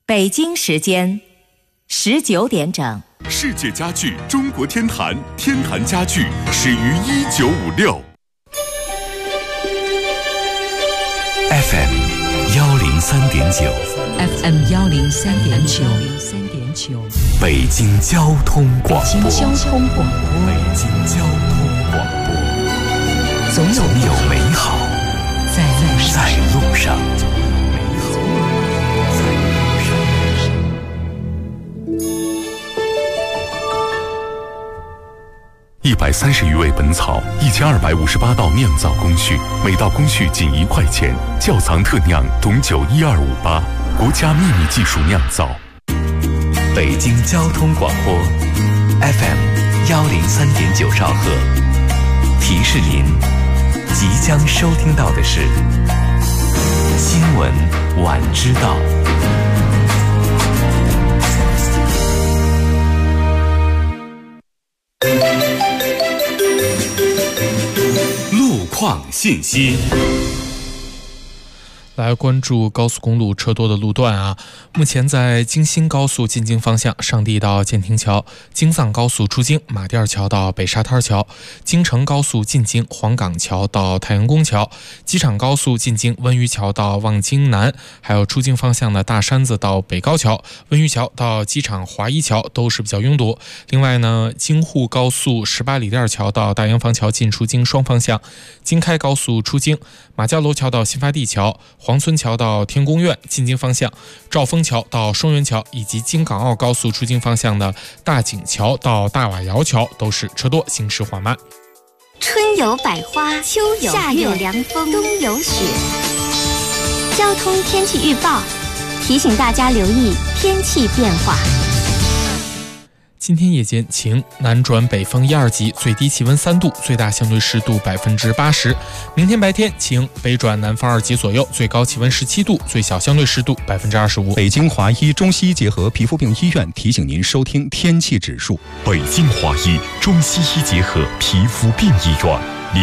北京时间19点整。 世界家具中国天坛，天坛家具始于1956。 FM 103.9 FM 103.9 北京交通广播。 北京交通广播。 北京交通广播。总有美好在路上。 130余味本草，1258道酿造工序，每道工序仅1块钱。窖藏特酿董酒12588，国家秘密技术酿造。 北京交通广播 FM 103.9兆赫，提示您即将收听到的是新闻晚知道。 路况信息。 来关注高速公路车多的路段啊！目前在京新高速进京方向，上地到建亭桥；京藏高速出京马甸桥到北沙滩桥；京承高速进京黄岗桥到太阳宫桥；机场高速进京温榆桥到望京南，还有出京方向的大山子到北高桥、温榆桥到机场华一桥都是比较拥堵。另外呢，京沪高速18里店桥到大洋坊桥进出京双方向；京开高速出京马家楼桥到新发地桥、黄村桥到天宫苑进京方向，兆丰桥到双元桥，以及京港澳高速出京方向的大井桥到大瓦窑桥都是车多，行驶缓慢。 春有百花，秋有夏有凉风，冬有雪。交通天气预报提醒大家留意天气变化。 今天夜间晴，南转北风1、2级，最低气温3度，最大相对湿度80%。明天白天晴，北转南风2级左右，最高气温17度，最小相对湿度25%。 北京华医中西医结合皮肤病医院提醒您收听天气指数。 北京华医中西医结合皮肤病医院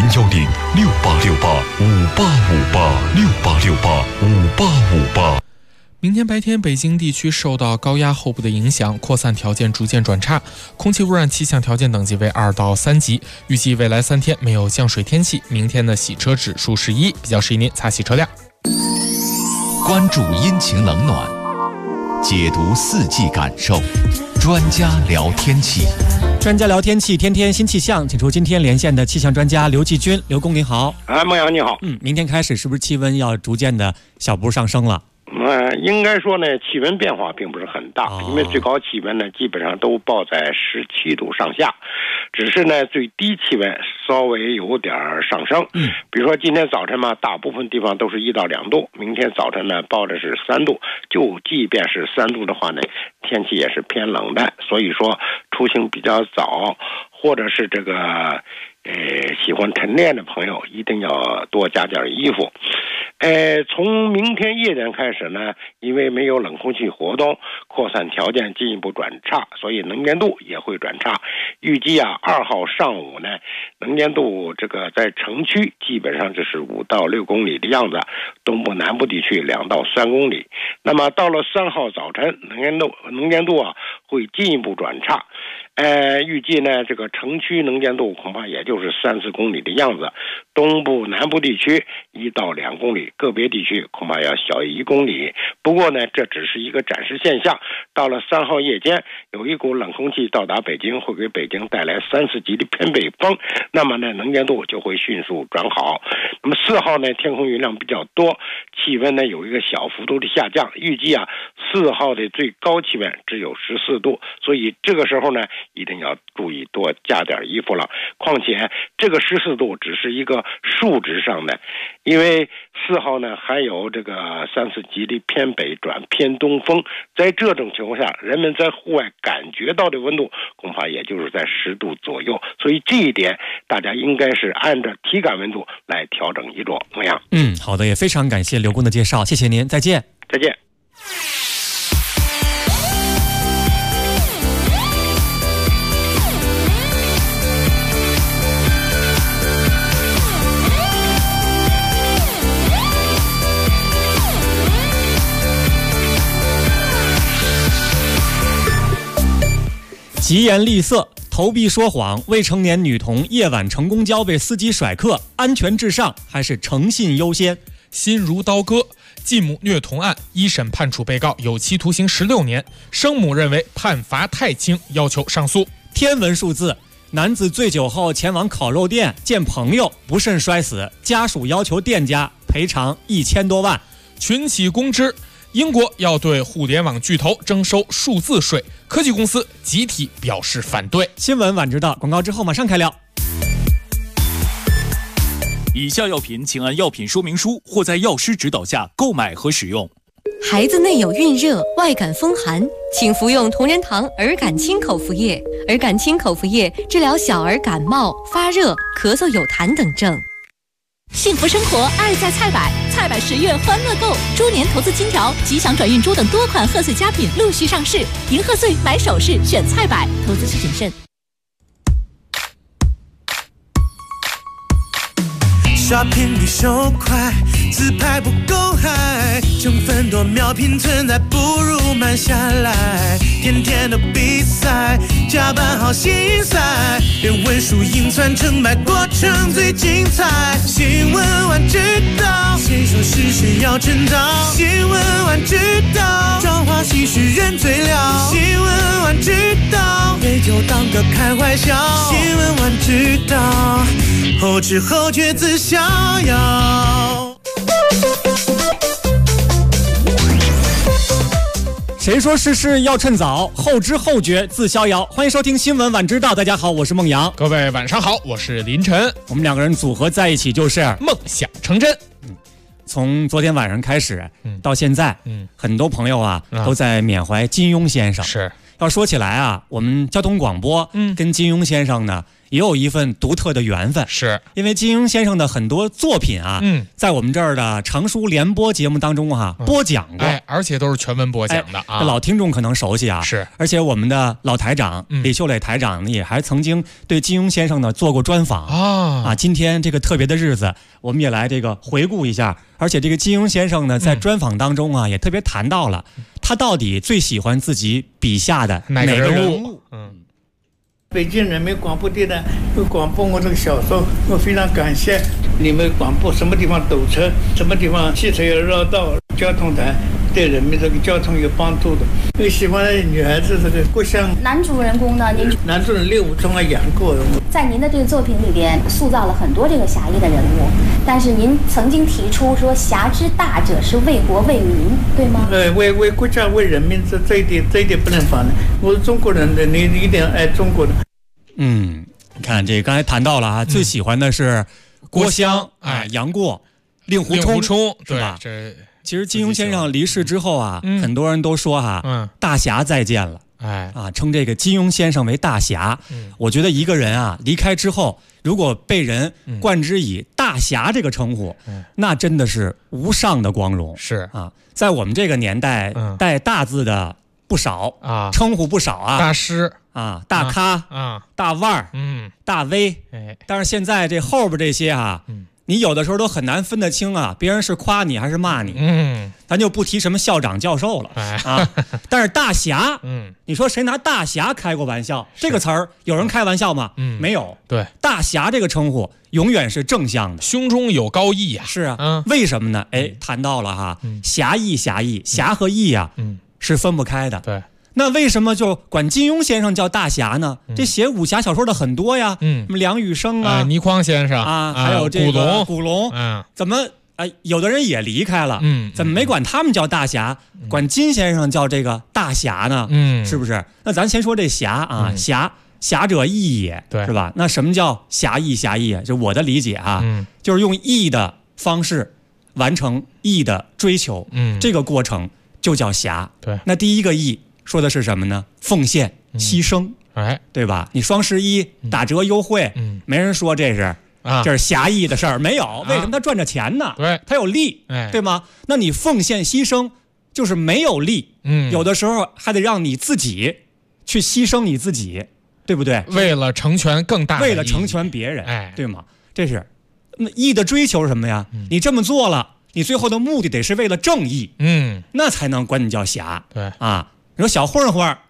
，0106868585858，68685858。 明天白天，北京地区受到高压后部的影响，扩散条件逐渐转差，空气污染气象条件等级为2到3级。预计未来3天没有降水天气，明天的洗车指数是1，比较适宜您擦洗车辆。 关注阴晴冷暖，解读四季感受，专家聊天气。 专家聊天气，天天新气象，请出今天连线的气象专家刘继军。刘工您好。 孟阳你好。 明天开始是不是气温要逐渐的小步上升了？ 应该说呢，气温变化并不是很大，因为最高气温呢基本上都报在17度上下，只是呢最低气温稍微有点上升。比如说今天早晨嘛，大部分地方都是1到2度，明天早晨呢报的是3度，就即便是3度的话呢，天气也是偏冷的，所以说出行比较早，或者是这个喜欢晨练的朋友一定要多加点衣服。从明天夜间开始呢，因为没有冷空气活动，扩散条件进一步转差，所以能见度也会转差。预计2号上午呢，能见度这个在城区基本上就是5到6公里的样子，东部南部地区2到3公里。那么到了3号早晨，能见度会进一步转差。预计呢，这个城区能见度恐怕也就是3、4公里的样子，东部南部地区1到2公里，个别地区恐怕要小于1公里。不过呢，这只是一个暂时现象。到了3号夜间，有一股冷空气到达北京，会给北京带来3、4级的偏北风，那么呢，能见度就会迅速转好。那么4号呢，天空云量比较多，气温呢有一个小幅度的下降，预计4号的最高气温只有14度，所以这个时候呢，一定要注意多加点衣服了。况且这个14度只是一个数值上的，因为4号呢还有这个3、4级的偏北转偏东风，在这种情况下，人们在户外感觉到的温度恐怕也就是在10度左右，所以这一点大家应该是按照体感温度来调整衣着。怎么样？ 好的，也非常感谢刘工的介绍，谢谢您，再见。 再见。 疾言厉色、投币说谎、未成年女童夜晚乘公交被司机甩客，安全至上还是诚信优先？ 心如刀割，继母虐童案一审判处被告有期徒刑16年，生母认为判罚太轻，要求上诉。 天文数字，男子醉酒后前往烤肉店见朋友，不慎摔死，家属要求店家赔偿1000多万。 群起攻之，英国要对互联网巨头征收数字税，科技公司集体表示反对。 新闻晚知道，广告之后马上开聊。 以下药品请按药品说明书或在药师指导下购买和使用。 孩子内有孕热、外感风寒，请服用同仁堂儿感清口服液。儿感清口服液治疗小儿感冒、发热、咳嗽有痰等症。 幸福生活，爱在菜百，菜百10月欢乐购，猪年投资金条、吉祥转运珠等多款贺岁佳品陆续上市，迎贺岁买首饰选菜百，投资需谨慎。 刷屏率手快，自拍不够嗨，成分多秒拼存在，不如慢下来。天天的比赛，加班好心塞，连文书印传成败，过程最精彩。新闻晚知道，谁说是谁要称道？新闻晚知道，朝花夕拾人最了。新闻晚知道，杯酒当歌开怀笑。新闻晚知道，后知后觉自逍遥。 谁说事事要趁早，后知后觉自逍遥。欢迎收听新闻晚知道，大家好，我是孟阳。 各位晚上好，我是林晨。 我们两个人组合在一起就是梦想成真。 从昨天晚上开始，到现在，很多朋友啊都在缅怀金庸先生。 是， 要说起来啊，我们交通广播跟金庸先生呢也有一份独特的缘分， 是因为金庸先生的很多作品啊，在我们这儿的常书联播节目当中播讲过， 而且都是全文播讲的啊， 老听众可能熟悉啊。 是， 而且我们的老台长李秀磊台长呢，也还曾经对金庸先生呢做过专访啊。今天这个特别的日子，我们也来这个回顾一下。而且这个金庸先生呢，在专访当中啊，也特别谈到了他到底最喜欢自己笔下的哪个人物。 北京人民广播电台会广播我这个小说，我非常感谢你们广播，什么地方堵车，什么地方汽车要绕道，交通台对人民这个交通有帮助的。最喜欢的女孩子这个故乡。 男主人公呢，您男主人令狐冲演过。 在您的这个作品里边塑造了很多这个侠义的人物，但是您曾经提出说侠之大者是为国为民，对吗？ 为国家为人民，这一点不能反的。我是中国人的，你一定要爱中国的。 你看这刚才谈到了啊，最喜欢的是郭襄，杨过、令狐冲，是吧？ 这其实金庸先生离世之后啊，很多人都说大侠再见了，称这个金庸先生为大侠。我觉得一个人啊离开之后，如果被人冠之以大侠这个称呼，那真的是无上的光荣。 是啊，在我们这个年代，带大字的不少啊，称呼不少啊， 大师啊，大咖啊，大腕儿，大 V。但是现在这后边这些你有的时候都很难分得清啊，别人是夸你还是骂你。咱就不提什么校长教授了啊。但是大侠，你说谁拿大侠开过玩笑？这个词儿有人开玩笑吗？没有。 对， 大侠这个称呼永远是正向的， 胸中有高义呀。 是啊，为什么呢？谈到了侠义，侠和义啊，是分不开的。 对。 那为什么就管金庸先生叫大侠呢？这写武侠小说的很多呀，什么梁羽生啊， 倪匡先生啊，还有这个古龙，怎么有的人也离开了，怎么没管他们叫大侠，管金先生叫这个大侠呢？是不是？那咱先说这侠啊，侠者义也， 对， 是吧？那什么叫侠义啊？就我的理解就是用义的方式完成义的追求，这个过程就叫侠。 对， 那第一个义说的是什么呢？奉献、牺牲，对吧？你双11打折优惠，没人说这是侠义的事儿，没有。为什么他赚着钱呢？ 对， 他有利，对吗？那你奉献牺牲就是没有利，有的时候还得让你自己去牺牲你自己，对不对？ 为了成全更大的为了成全别人，对吗？这是那义的追求是什么呀？你这么做了，你最后的目的得是为了正义，那才能管你叫侠。 对啊。你说小混混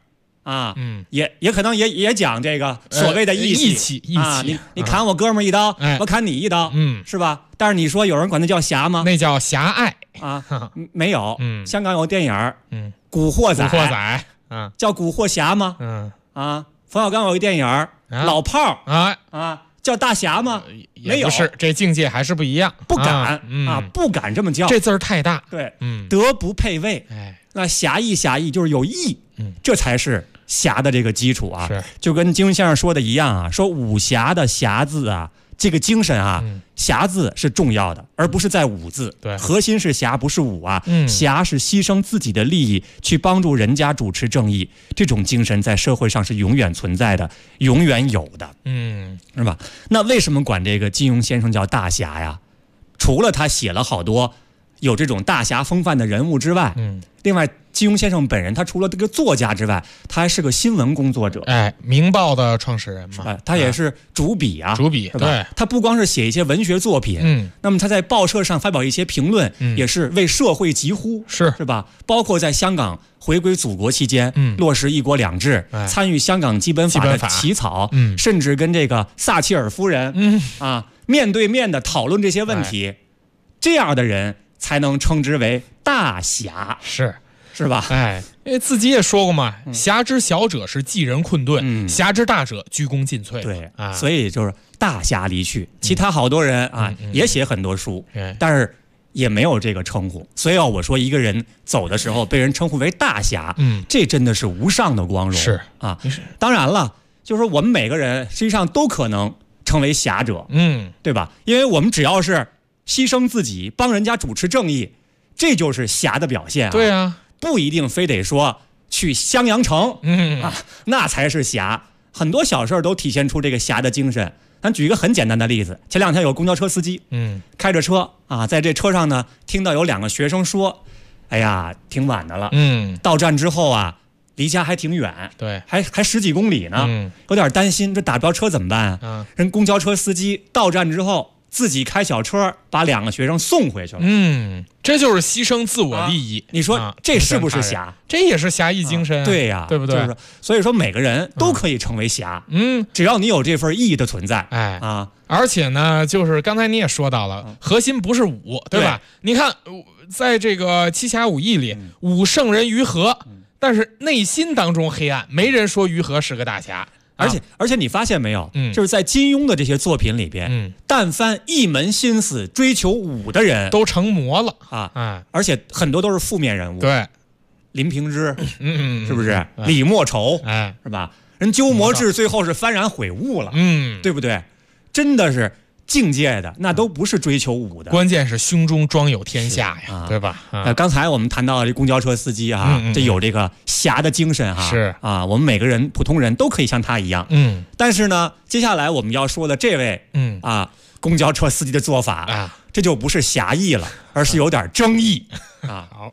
啊，也可能也讲这个所谓的义气啊，你砍我哥们儿一刀，我砍你一刀，是吧？但是你说有人管那叫侠吗？ 那叫狭隘啊，没有。香港有电影古惑仔，叫古惑侠吗？冯小刚有一电影老炮叫大侠吗？没有， 不是，这境界还是不一样， 不敢不敢这么叫， 这字儿太大。 对，德不配位。那侠义就是有义，这才是侠的这个基础啊。就跟金庸先生说的一样啊，说武侠的侠字啊，这个精神啊，侠字是重要的，而不是在武字。 对， 核心是侠，不是武啊。侠是牺牲自己的利益去帮助人家主持正义，这种精神在社会上是永远存在的，永远有的。是吧？那为什么管这个金庸先生叫大侠呀？除了他写了好多有这种大侠风范的人物之外，另外金庸先生本人他除了这个作家之外，他还是个新闻工作者。 明报的创始人嘛， 他也是主笔啊， 对， 他不光是写一些文学作品，那么他在报社上发表一些评论，也是为社会疾呼，是吧？包括在香港回归祖国期间，落实一国两制，参与香港基本法的起草，甚至跟这个撒切尔夫人，面对面的讨论这些问题，这样的人才能称之为大侠，是吧？ 因为自己也说过嘛，侠之小者是济人困顿，侠之大者鞠躬尽瘁。 对，所以就是大侠离去，其他好多人也写很多书，但是也没有这个称呼。所以我说一个人走的时候被人称呼为大侠，这真的是无上的光荣。 是啊，当然了，就是说我们每个人实际上都可能成为侠者，对吧？因为我们只要是牺牲自己帮人家主持正义，这就是侠的表现。 对啊， 不一定非得说去襄阳城，那才是侠。很多小事都体现出这个侠的精神。咱举一个很简单的例子，前两天有公交车司机，开着车在这车上呢，听到有2个学生说，哎呀，挺晚的了，到站之后离家还挺远， 对， 还10几公里呢，有点担心，这打不着车怎么办啊？人公交车司机到站之后，自己开小车把2个学生送回去了。 这就是牺牲自我利益。 你说这是不是侠？ 这也是侠义精神。 对呀， 对不对？ 就是所以说每个人都可以成为侠。只要你有这份意义的存在。 而且呢，就是刚才你也说到了，核心不是武，对吧？你看，在这个《七侠五义》里，武圣人于和，但是内心当中黑暗，没人说于和是个大侠。 而且你发现没有，就是在金庸的这些作品里边，但凡一门心思追求武的人， 都成魔了而且很多都是负面人物。 对， 林平之，是不是？李莫愁，是吧？人鸠摩智最后是幡然悔悟了，对不对？真的是境界的，那都不是追求武的， 关键是胸中装有天下呀，对吧？ 刚才我们谈到这公交车司机这有这个侠的精神是我们每个人普通人都可以像他一样，但是呢，接下来我们要说的这位公交车司机的做法这就不是侠义了，而是有点争议好，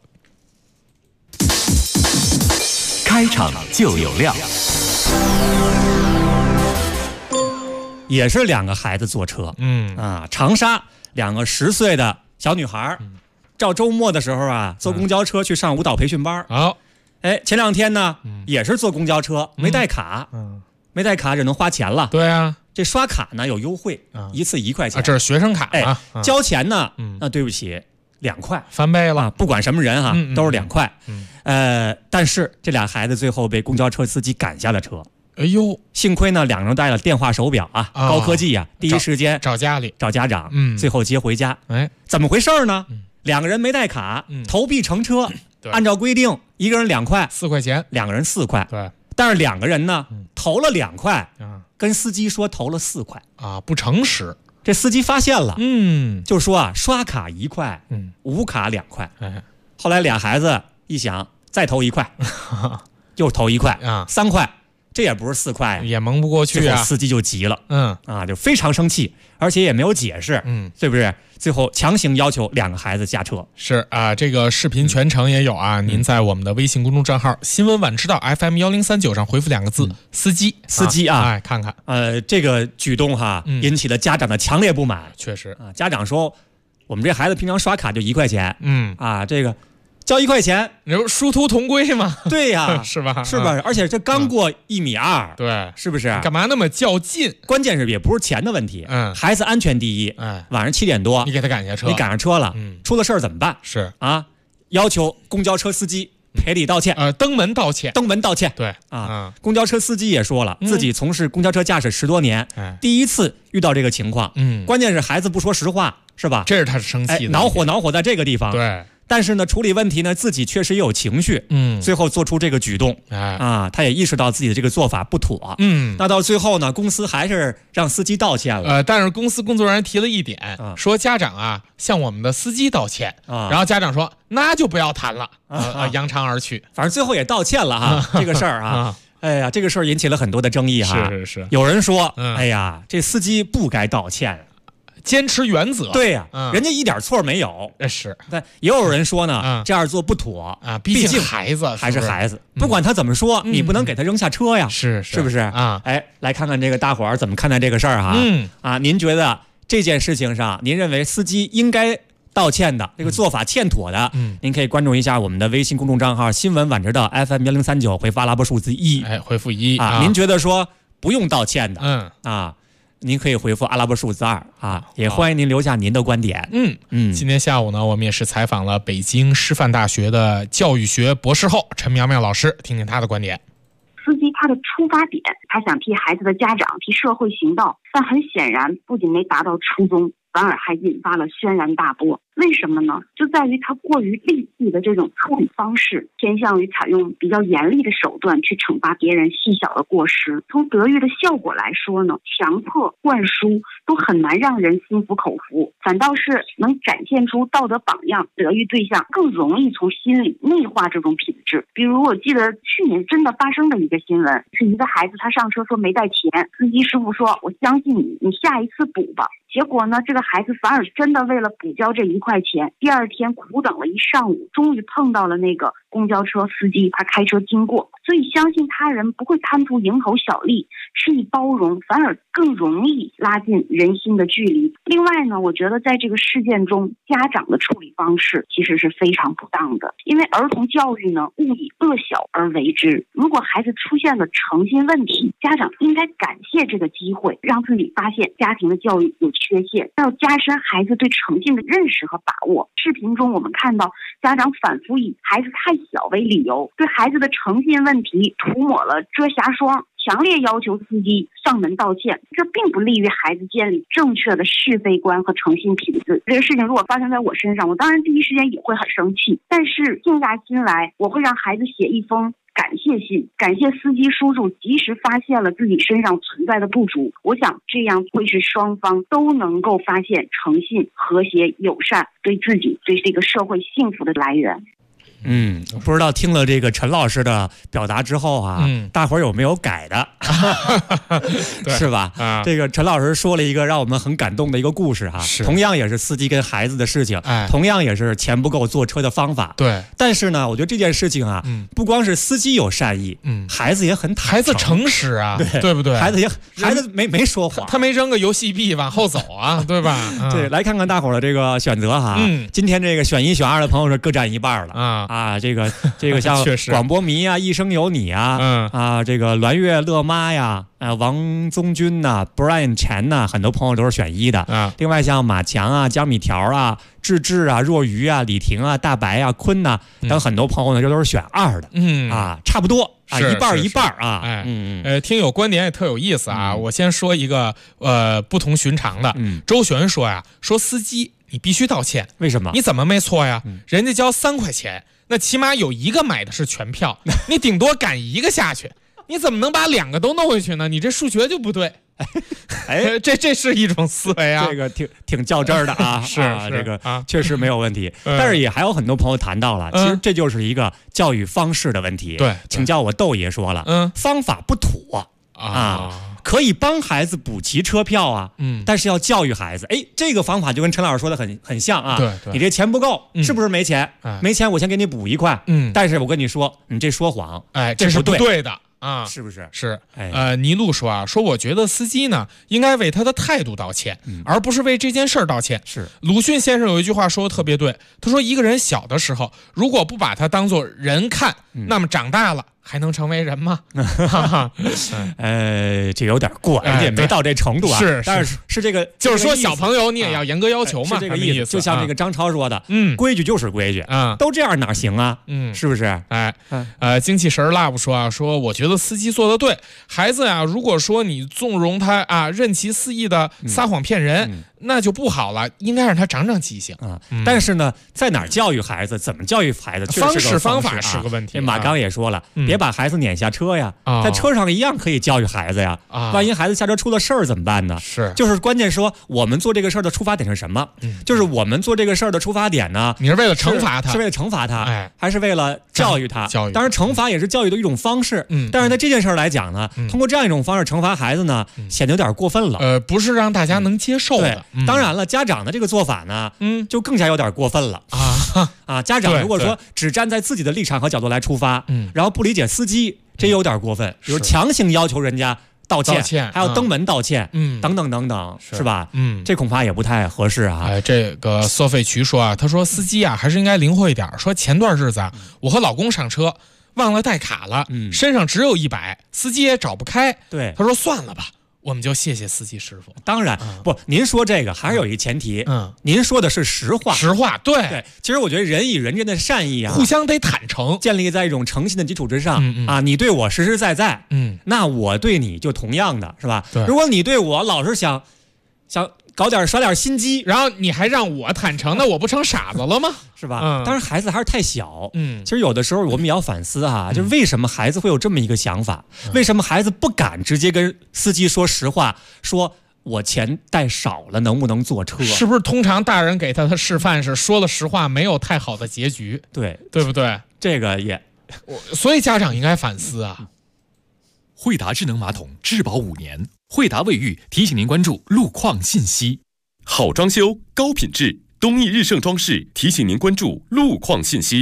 开场就有料。 也是2个孩子坐车，长沙2个10岁的小女孩，照周末的时候坐公交车去上舞蹈培训班。前2天呢，也是坐公交车，没带卡，没带卡只能花钱了。 对啊， 这刷卡呢有优惠，一次1块钱。 这是学生卡交钱呢，那对不起，2块， 翻倍了。 不管什么人都是2块。但是这俩孩子最后被公交车司机赶下了车。 哎呦， 幸亏呢，2人带了电话手表高科技第一时间找家里找家长，最后接回家。怎么回事呢？2个人没带卡，投币乘车，按照规定1个人2块 ，4块钱 ，2个人4块。 对， 但是2个人呢，投了2块，跟司机说投了4块不诚实。 这司机发现了，就说刷卡1块，无卡2块。后来俩孩子一想，再投1块，又投1块，3块。这也不是4块， 也蒙不过去最后司机就急了，就非常生气，而且也没有解释，对不对？最后强行要求2个孩子下车。 是这个视频全程也有您在我们的微信公众账号新闻晚知道 FM1039上回复2个字司机看看。 这个举动引起了家长的强烈不满。 确实家长说我们这孩子平常刷卡就1块钱，这个交1块钱， 你说殊途同归嘛？ 对呀， 是吧？ 是吧？而且这刚过1.2米， 对， 是不是？ 干嘛那么较劲？ 关键是也不是钱的问题，孩子安全第一。晚上7点多， 你给他赶下车， 你赶上车了，出了事儿怎么办？ 是啊，要求公交车司机赔礼道歉， 登门道歉， 对啊，公交车司机也说了，自己从事公交车驾驶10多年，第一次遇到这个情况，关键是孩子不说实话，是吧？ 这是他生气的， 恼火在这个地方， 对。 但是呢，处理问题呢，自己确实也有情绪，最后做出这个举动，他也意识到自己的这个做法不妥，那到最后呢，公司还是让司机道歉了， 但是公司工作人员提了一点，说家长啊向我们的司机道歉，然后家长说那就不要谈了，扬长而去， 反正最后也道歉了哈，这个事儿啊。哎呀，这个事儿引起了很多的争议哈， 是， 有人说，哎呀，这司机不该道歉。 坚持原则， 对呀，人家一点错没有， 是。 但也有人说呢，这样做不妥啊，毕竟孩子还是孩子，不管他怎么说，你不能给他扔下车呀， 是不是啊？哎，来看看这个大伙儿怎么看待这个事儿哈。您觉得这件事情上，您认为司机应该道歉的这个做法欠妥的，您可以关注一下我们的微信公众账号新闻晚知道 FM1039，回复阿拉伯数字1， 回复1 啊。您觉得说不用道歉的，您可以回复阿拉伯数字2啊，也欢迎您留下您的观点。 今天下午呢，我们也是采访了北京师范大学的教育学博士后陈苗苗老师，听听她的观点。 司机他的出发点，他想替孩子的家长、替社会行道，但很显然不仅没达到初衷，反而还引发了轩然大波。为什么呢？就在于他过于利己的这种处理方式，偏向于采用比较严厉的手段去惩罚别人细小的过失。从德育的效果来说呢，强迫灌输都很难让人心服口服，反倒是能展现出道德榜样，德育对象更容易从心里内化这种品质。比如我记得去年真的发生的一个新闻，是一个孩子他上车说没带钱，司机师傅说我相信你，你下一次补吧。结果呢，这个孩子反而真的为了补交这1块钱，第二天苦等了一上午，终于碰到了那个公交车司机，他开车经过。所以相信他人不会贪图蝇头小利，施以包容，反而更容易拉近人心的距离。另外呢，我觉得在这个事件中，家长的处理方式其实是非常不当的，因为儿童教育呢，勿以恶小而为之。如果孩子出现了诚信问题，家长应该感谢这个机会，让自己发现家庭的教育有缺陷，要加深孩子对诚信的认识和把握。视频中我们看到家长反复以孩子太小为理由，对孩子的诚信问题涂抹了遮瑕霜，强烈要求司机上门道歉，这并不利于孩子建立正确的是非观和诚信品质。这个事情如果发生在我身上，我当然第一时间也会很生气，但是静下心来，我会让孩子写一封感谢信，感谢司机叔叔及时发现了自己身上存在的不足。我想这样会是双方都能够发现诚信、和谐、友善对自己、对这个社会幸福的来源。 不知道听了这个陈老师的表达之后啊，大伙儿有没有改的是吧？这个陈老师说了一个让我们很感动的一个故事哈，同样也是司机跟孩子的事情，同样也是钱不够坐车的方法。 对， 但是呢，我觉得这件事情啊，不光是司机有善意，孩子也很坦诚， 孩子诚实啊，对不对？ 孩子没说谎， 他没扔个游戏币往后走啊，对吧？ 对，来看看大伙儿的这个选择哈。今天这个选1选2的朋友是各占一半了这个像广播迷啊，一生有你啊，这个栾月乐妈呀，王宗军呐，Brian Chen呐，很多朋友都是选1的。另外像马强啊、江米条啊、志志啊、若愚啊、李婷啊、大白啊、坤呐等很多朋友呢，这都是选2的。差不多一半一半啊。 听友观点也特有意思啊。我先说一个不同寻常的。周璇说呀，说司机你必须道歉， 为什么？ 你怎么没错呀？人家交3块钱。那起码有1个买的是全票，你顶多赶1个下去，你怎么能把2个都弄回去呢？你这数学就不对。这是一种思维啊， 这个挺较真儿的啊， 是这个确实没有问题。但是也还有很多朋友谈到了，其实这就是一个教育方式的问题。 对， 请教我窦爷说了，方法不妥可以帮孩子补齐车票啊，但是要教育孩子。这个方法就跟陈老师说的很像啊。 对， 你这钱不够，是不是没钱？没钱，我先给你补1块。但是我跟你说，你这说谎， 这是不对的啊， 是不是？ 是。 尼禄说啊，说我觉得司机呢应该为他的态度道歉，而不是为这件事儿道歉。 是。 鲁迅先生有一句话说的特别对，他说一个人小的时候如果不把他当作人看，那么长大了还能成为人吗？ 这有点过，人家也没到这程度啊。 是， 但是这个就是说小朋友你也要严格要求嘛， 是这个意思。就像这个张超说的，规矩就是规矩啊， 都这样哪行啊？是不是？ 精气神 love 说啊，说我觉得司机做的对，孩子啊，如果说你纵容他啊，任其肆意的撒谎骗人，那就不好了，应该让他长长记性啊。但是呢，在哪儿教育孩子，怎么教育孩子， 方法是个问题。 马刚也说了，别把孩子撵下车呀，在车上一样可以教育孩子呀。万一孩子下车出了事儿怎么办呢？ 是， 就是关键说我们做这个事儿的出发点是什么？就是我们做这个事儿的出发点呢？ 你是为了惩罚他， 是为了惩罚他，还是为了教育他？ 教育。 当然，惩罚也是教育的一种方式。但是在这件事儿来讲呢，通过这样一种方式惩罚孩子呢，显得有点过分了。 不是让大家能接受的。 当然了，家长的这个做法呢，就更加有点过分了啊！家长如果说只站在自己的立场和角度来出发，然后不理解司机，这有点过分。比如强行要求人家道歉，还要登门道歉，等等等等，是吧？这恐怕也不太合适啊。 这个索菲渠说啊，他说司机啊还是应该灵活一点。说前段日子啊，我和老公上车忘了带卡了，身上只有100，司机也找不开。 对， 他说算了吧。我们就谢谢司机师傅。 当然不，您说这个还是有一个前提，您说的是实话。 实话，对。 其实我觉得人与人之间的善意啊， 互相得坦诚， 建立在一种诚信的基础之上啊。你对我实实在在，那我对你就同样的，是吧？如果你对我老是想耍点心机， 然后你还让我坦诚，那我不成傻子了吗？ 是吧？当然孩子还是太小，其实有的时候我们也要反思啊，就是为什么孩子会有这么一个想法？为什么孩子不敢直接跟司机说实话，说我钱带少了，能不能坐车？ 是不是通常大人给他的示范是说了实话没有太好的结局？ 对不对？ 这个也， 所以家长应该反思啊。 惠达智能马桶质保5年，惠达卫浴提醒您关注路况信息。 好装修，高品质，东义日盛装饰提醒您关注路况信息。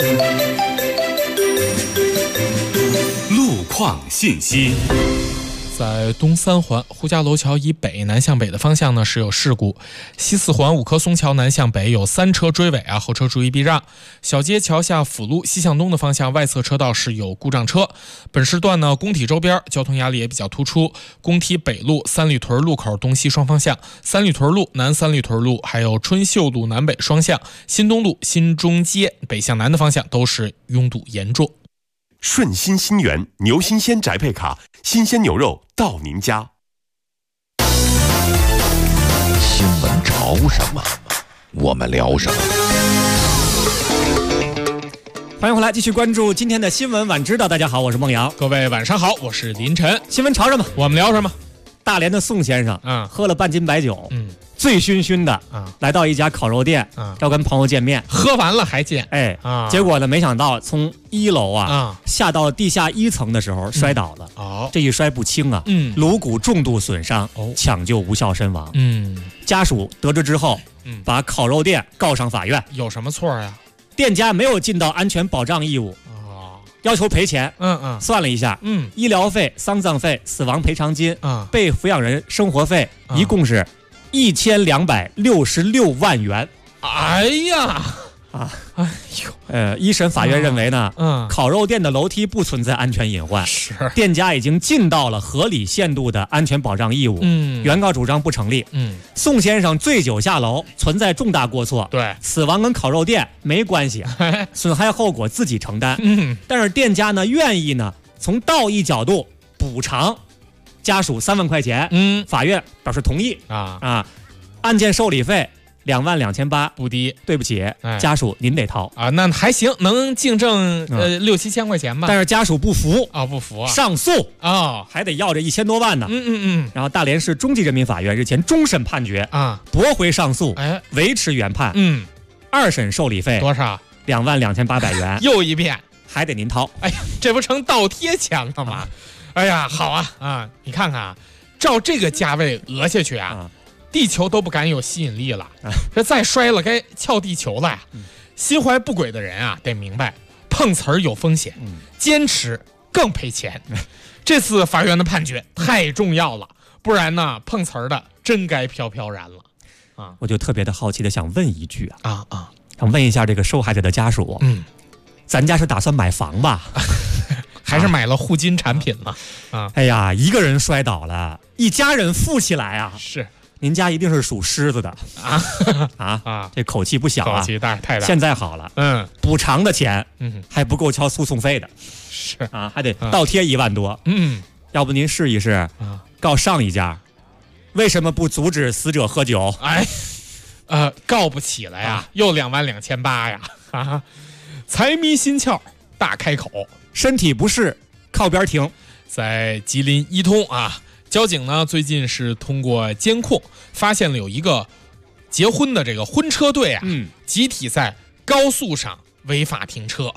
路况信息。 在东3环呼家楼桥以北南向北的方向呢是有事故，西4环五棵松桥南向北有3车追尾啊，后车注意避让。小街桥下辅路西向东的方向外侧车道是有故障车。本时段呢，工体周边交通压力也比较突出，工体北路三里屯路口东西双方向，三里屯路南三里屯路还有春秀路南北双向，新东路新中街北向南的方向都是拥堵严重。 顺心新源牛新鲜宅配卡，新鲜牛肉到您家。 新闻潮什么，我们聊什么。 欢迎回来，继续关注今天的新闻晚知道。大家好，我是孟阳。 各位晚上好，我是林晨。 新闻潮什么， 我们聊什么？ 大连的宋先生，喝了半斤白酒，醉醺醺的，来到一家烤肉店，要跟朋友见面， 喝完了还见， 结果呢，没想到从1楼下到地下1层的时候摔倒了，这一摔不轻啊，颅骨重度损伤，抢救无效身亡。家属得知之后，把烤肉店告上法院。 有什么错呀？ 店家没有尽到安全保障义务，要求赔钱。算了一下，医疗费、丧葬费、死亡赔偿金，被抚养人生活费，一共是1266万元。 哎呀， 一审法院认为呢，烤肉店的楼梯不存在安全隐患，店家已经尽到了合理限度的安全保障义务，原告主张不成立。宋先生醉酒下楼，存在重大过错， 对， 死亡跟烤肉店没关系，损害后果自己承担。但是店家呢愿意呢从道义角度补偿家属3万块钱，法院表示同意案件受理费22800 不低， 对不起，家属您得掏啊。那还行，能净挣6-7千块钱吧。 但是家属不服不服啊， 上诉还得要这1000多万呢。然后大连市中级人民法院日前终审判决驳回上诉，维持原判。2审受理费多少 ？22800元。 又一遍， 还得您掏。 哎呀，这不成倒贴钱了吗？哎呀，好啊，你看看啊，照这个价位讹下去啊。地球都不敢有吸引力了，这再摔了该撬地球了呀！心怀不轨的人啊，得明白碰瓷儿有风险，坚持更赔钱。这次法院的判决太重要了，不然呢，碰瓷儿的真该飘飘然了啊！ 我就特别的好奇的想问一句想问一下这个受害者的家属，咱家是打算买房吧？ 还是买了护金产品了哎呀，一个人摔倒了，一家人富起来啊！ 是。 您家一定是属狮子的这口气不小啊， 口气太大。 现在好了，补偿的钱，还不够交诉讼费的， 是还得倒贴1万多，要不您试一试，告上一家，为什么不阻止死者喝酒？ 告不起来呀，又22800呀，财迷心窍大开口， 身体不适靠边停。 在吉林伊通交警呢最近是通过监控发现了有一个结婚的这个婚车队集体在高速上违法停车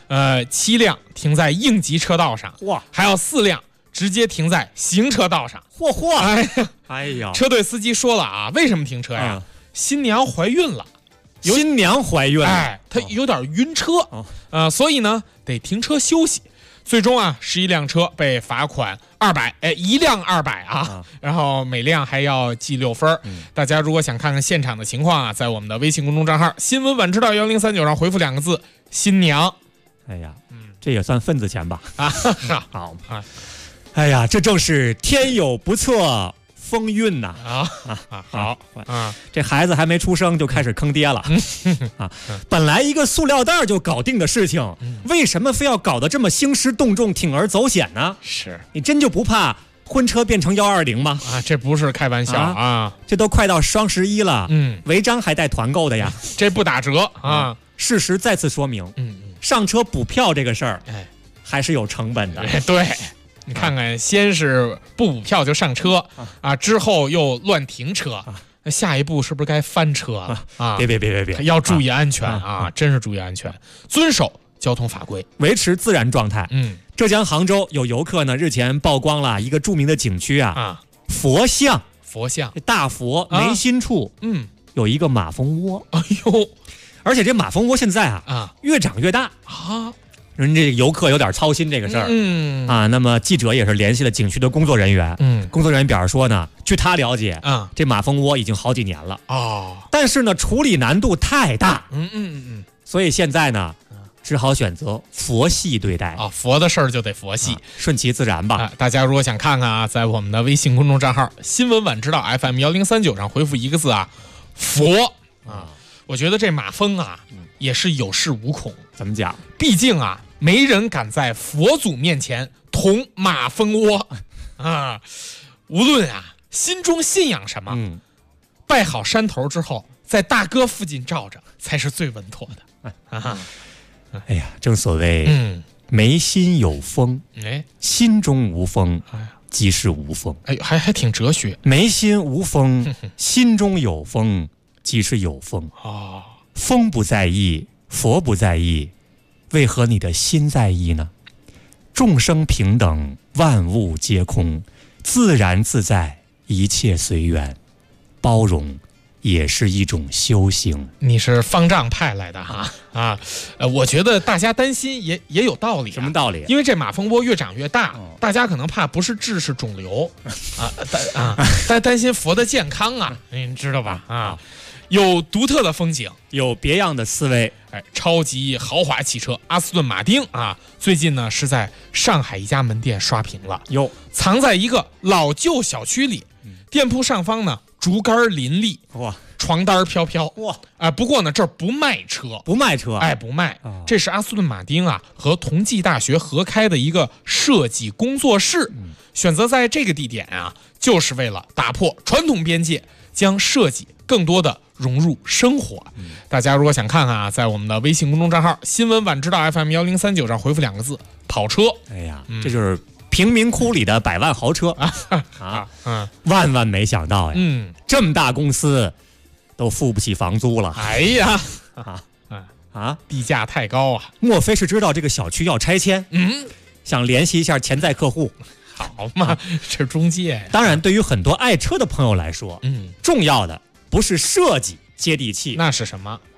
，7辆停在应急车道上，还有4辆直接停在行车道上。哎呀，车队司机说了为什么停车呀？新娘怀孕了， 新娘怀孕了， 她有点晕车所以呢得停车休息。最终11辆车被罚款200，一辆200然后每辆还要记6分。大家如果想看看现场的情况在我们的微信公众账号新闻晚知道1039上回复2个字新娘。 哎呀，这也算份子钱吧？ 好哎呀，这正是天有不测风韵呐！ 好这孩子还没出生就开始坑爹了本来一个塑料袋就搞定的事情，为什么非要搞得这么兴师动众、铤而走险呢？ 是你真就不怕婚车变成120吗？ 这不是开玩笑这都快到双11了，违章还带团购的呀， 这不打折事实再次说明，上车补票这个事儿，还是有成本的。 对。你看看，先是不补票就上车之后又乱停车，那下一步是不是该翻车了别， 要注意安全真是注意安全，遵守交通法规， 维持自然状态。浙江杭州有游客呢，日前曝光了一个著名的景区佛像，大佛眉心处有一个马蜂窝，而且这马蜂窝现在越长越大人这游客有点操心这个事儿，那么记者也是联系了景区的工作人员，工作人员表示说呢，据他了解，这马蜂窝已经好几年了，但是呢，处理难度太大，所以现在呢，只好选择佛系对待佛的事儿就得佛系， 顺其自然吧。 大家如果想看看在我们的微信公众账号新闻晚知道 FM1039上回复1个字佛我觉得这马蜂也是有恃无恐。 怎么讲？ 毕竟没人敢在佛祖面前捅马蜂窝无论心中信仰什么，拜好山头之后，在大哥附近罩着才是最稳妥的哎呀，正所谓眉心有风，心中无风，即是无风。 还挺哲学。 眉心无风，心中有风，即是有风。风不在意，佛不在意，为何你的心在意呢？众生平等，万物皆空，自然自在，一切随缘，包容也是一种修行。 你是方丈派来的我觉得大家担心也有道理。 什么道理？ 因为这马蜂窝越长越大，大家可能怕不是痣是肿瘤担心佛的健康你知道吧有独特的风景， 有别样的思维。 超级豪华汽车阿斯顿马丁最近呢是在上海一家门店刷屏了，藏在一个老旧小区里，店铺上方呢竹竿林立，床单飘飘，不过呢这儿不卖车， 不卖， 这是阿斯顿马丁和同济大学合开的一个设计工作室，选择在这个地点就是为了打破传统边界，将设计更多的融入生活。大家如果想看看在我们的微信公众账号新闻晚知道 FM1039上回复2个字跑车。 哎呀，这就是贫民窟里的百万豪车万没想到呀，这么大公司都付不起房租了。 哎呀地价太高莫非是知道这个小区要拆迁？想联系一下潜在客户。 好嘛，这中介。 当然，对于很多爱车的朋友来说，重要的不是设计接地气， 那是什么？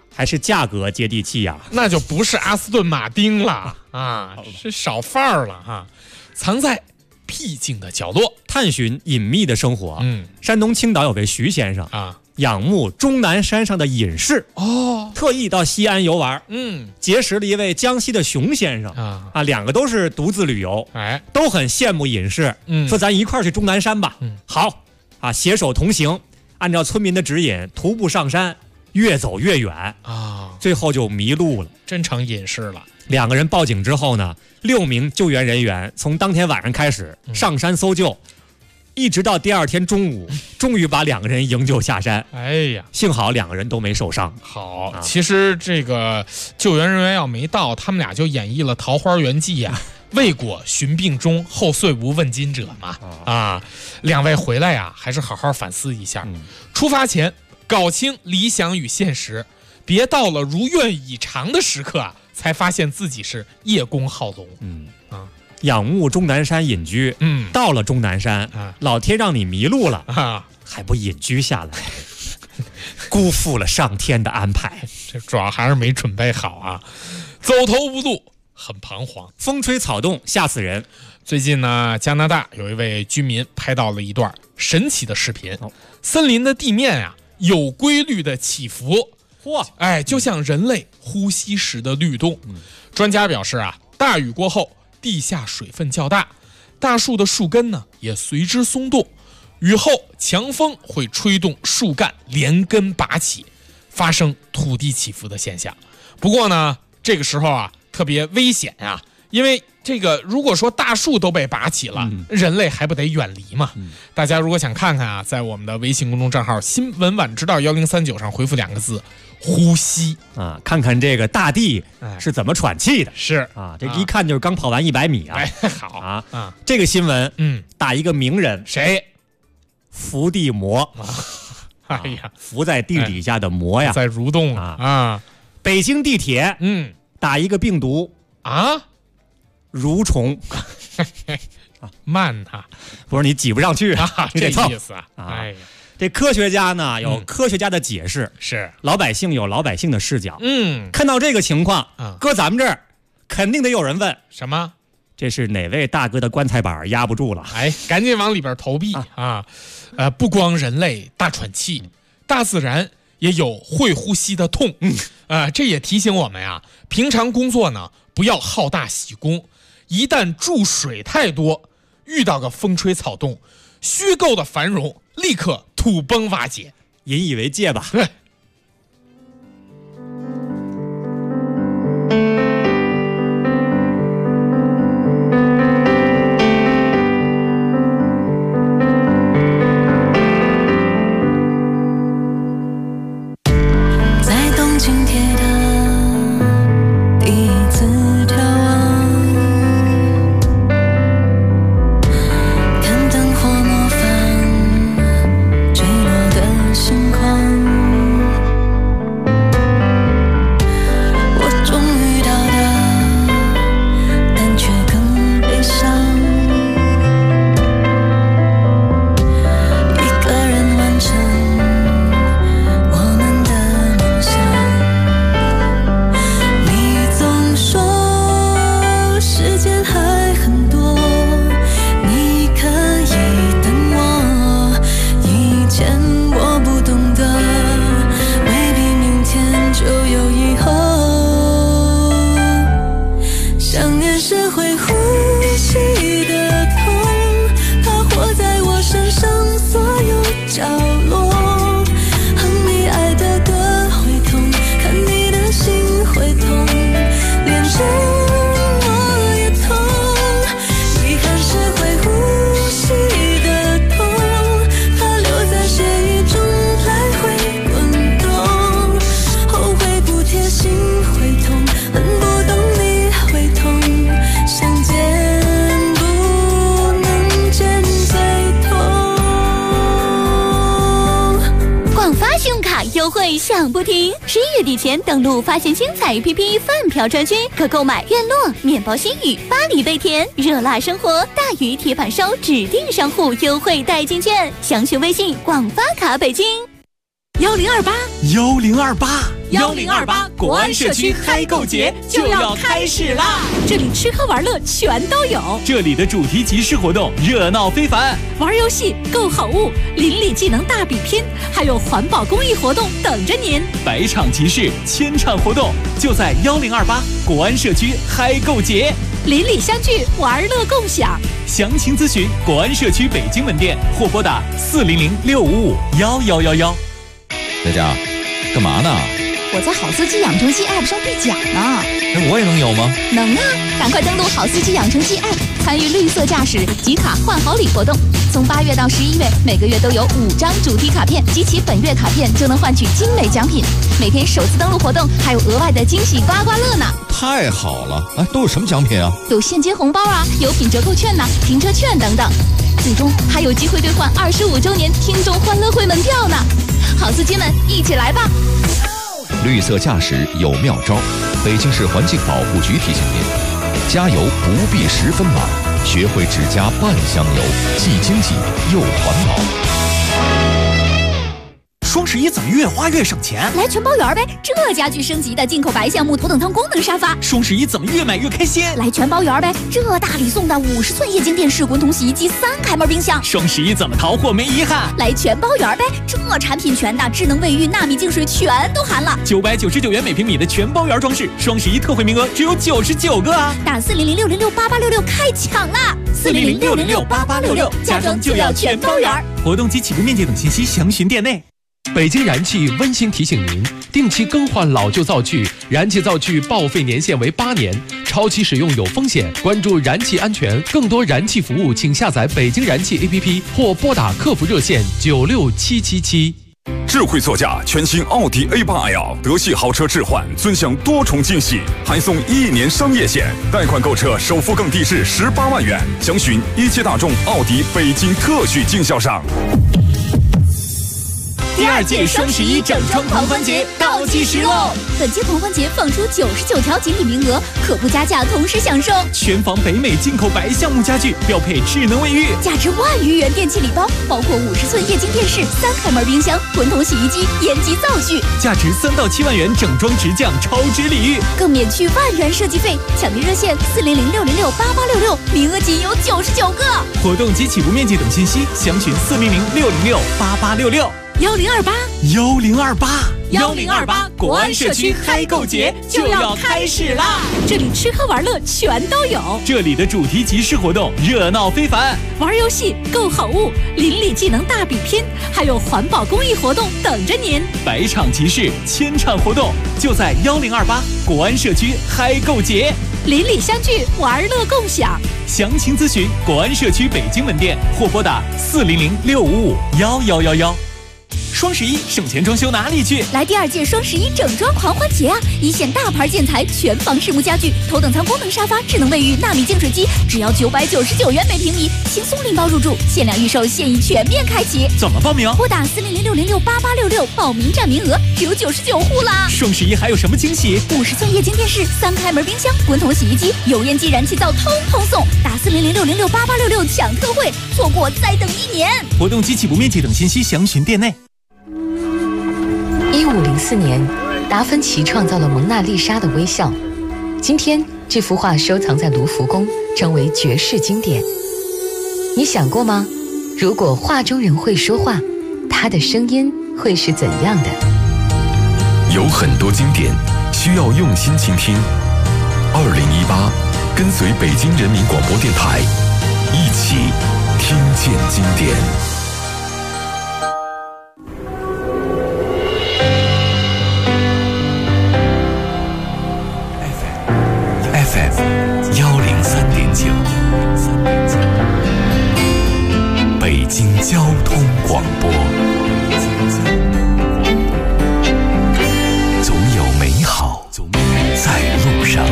还是价格接地气呀？ 那就不是阿斯顿马丁了啊，是少范儿了哈。藏在僻静的角落， 探寻隐秘的生活。山东青岛有位徐先生啊， 仰慕终南山上的隐士哦， 特意到西安游玩。结识了一位江西的熊先生啊，两个都是独自旅游，都很羡慕隐士。说咱一块儿去终南山吧。好啊，携手同行，按照村民的指引徒步上山。越走越远啊，最后就迷路了， 真成隐士了。 2个人报警之后呢，6名救援人员从当天晚上开始上山搜救，一直到第2天中午，终于把2个人营救下山。 哎呀， 幸好2个人都没受伤。 好，其实这个救援人员要没到，他们俩就演绎了《桃花源记》呀。未果寻病终，后遂无问津者嘛。啊，2位回来呀，还是好好反思一下。出发前搞清理想与现实，别到了如愿以偿的时刻啊，才发现自己是叶公好龙。 仰慕终南山隐居，到了终南山，老天让你迷路了啊，还不隐居下来，辜负了上天的安排。 这主要还是没准备好啊，走投无路，很彷徨， 风吹草动吓死人。 最近呢，加拿大有一位居民拍到了一段神奇的视频，森林的地面啊有规律的起伏，哎，就像人类呼吸时的律动。专家表示啊，大雨过后，地下水分较大，大树的树根呢也随之松动。雨后，强风会吹动树干连根拔起，发生土地起伏的现象。不过呢，这个时候啊特别危险啊，因为这个如果说大树都被拔起了，人类还不得远离嘛。大家如果想看看啊，在我们的微信公众账号新闻晚知道1039上回复2个字呼吸啊，看看这个大地是怎么喘气的。 是啊，这一看就是刚跑完100米啊。 好啊，这个新闻打一个名人， 谁？ 伏地魔。 哎呀， 伏在地底下的魔呀， 在蠕动啊。 北京地铁打一个病毒啊， 蠕虫。 慢它， 不是你挤不上去啊，这意思啊。哎呀， 这科学家呢有科学家的解释， 是老百姓有老百姓的视角。看到这个情况，搁咱们这儿肯定得有人问什么？ 这是哪位大哥的棺材板压不住了？ 哎，赶紧往里边投币啊！不光人类大喘气，大自然也有会呼吸的痛。这也提醒我们啊，平常工作呢不要好大喜功，一旦注水太多，遇到个风吹草动，虚构的繁荣立刻土崩瓦解， 引以为戒吧。 想不停！11月底前登录发现精彩 APP 饭票专区，可购买院落、面包新语、巴黎味甜、热辣生活、大鱼铁板烧指定商户优惠代金券。详询微信广发卡北京。1028 1028国安社区嗨购节就要开始啦！这里吃喝玩乐全都有， 这里的主题集市活动热闹非凡， 玩游戏、购好物、邻里技能大比拼，还有环保公益活动等着您。 百场集市，千场活动，就在1028国安社区嗨购节， 邻里相聚，玩乐共享。 详情咨询国安社区北京门店或拨打40065511111。 在家干嘛呢？ 我在好司机养成记 App 上兑奖呢。 我也能有吗？ 能啊！赶快登录好司机养成记 App， 参与绿色驾驶集卡换好礼活动。从8月到11月，每个月都有5张主题卡片，集齐本月卡片就能换取精美奖品。每天首次登录活动还有额外的惊喜刮刮乐呢！ 太好了！哎，都有什么奖品啊？ 有现金红包啊，有品折扣券呐、停车券等等。最终还有机会兑换25周年听众欢乐会门票呢！好司机们，一起来吧！ 绿色驾驶有妙招，北京市环境保护局提醒您：加油不必10分满，学会只加半箱油，既经济又环保。 双11怎么越花越省钱？ 来全包圆呗！这家具升级的进口白橡木头等舱功能沙发。 双11怎么越买越开心？ 来全包圆呗！这大礼送的50寸液晶电视、滚筒洗衣机、3开门冰箱。 双11怎么淘货没遗憾？ 来全包圆呗！这产品全的，智能卫浴、纳米净水全都含了。 999元每平米的全包圆装饰，双11特惠名额只有99个啊！ 打40060688866开抢啦！40060688866，家装就要全包圆。 活动及起步面积等信息详询店内。 北京燃气温馨提醒您，定期更换老旧灶具，燃气灶具报废年限为8年，超期使用有风险。关注燃气安全，更多燃气服务，请下载北京燃气 APP 或拨打客服热线96777。 智慧座驾全新奥迪 A8L 德系豪车置换，尊享多重惊喜，还送1年商业险，贷款购车首付更低至18万元。详询一汽大众奥迪北京特许经销商。 第2届双11整装狂欢节倒计时喽！ 本届狂欢节放出99条锦鲤名额，可不加价同时享受。 全房北美进口白橡木家具，标配智能卫浴， 价值万余元电器礼包，包括50寸液晶电视、3开门冰箱、滚筒洗衣机、烟机灶具， 价值3到7万元整装直降超值礼遇， 更免去万元设计费。抢订热线40060668866，名额仅有99个。 活动及起步面积等信息详询40060668866。1028国安社区嗨购节就要开始啦！ 这里吃喝玩乐全都有， 这里的主题集市活动热闹非凡， 玩游戏、购好物、邻里技能大比拼，还有环保公益活动等着您。 百场集市，千场活动，就在1028国安社区嗨购节， 邻里相聚，玩乐共享。 详情咨询国安社区北京门店或拨打40065511111。双11省钱装修哪里去？ 来第2届双11整装狂欢节啊！一线大牌建材、全房实木家具、头等舱功能沙发、智能卫浴、纳米净水机，只要999元每平米，轻松拎包入住，限量预售，现已全面开启。 怎么报名？ 拨打40060668866，报名占名额只有99户啦！ 双11还有什么惊喜 ？50寸液晶电视、3开门冰箱、滚筒洗衣机、油烟机、燃气灶，通通送！打40060668866抢特惠，错过再等1年。 活动及起步面积等信息详询店内。 1504年，达芬奇创造了蒙娜丽莎的微笑。今天，这幅画收藏在卢浮宫，成为绝世经典。你想过吗？如果画中人会说话，他的声音会是怎样的？ 有很多经典需要用心倾听。2018，跟随北京人民广播电台，一起听见经典。 FM103.9，北京交通广播，总有美好在路上。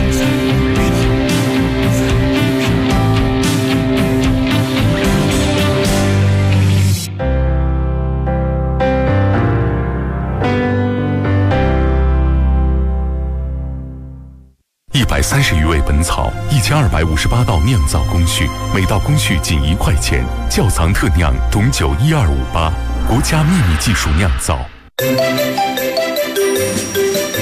130余味本草，1258道酿造工序，每道工序仅1块钱。窖藏特酿董酒12588，国家秘密技术酿造。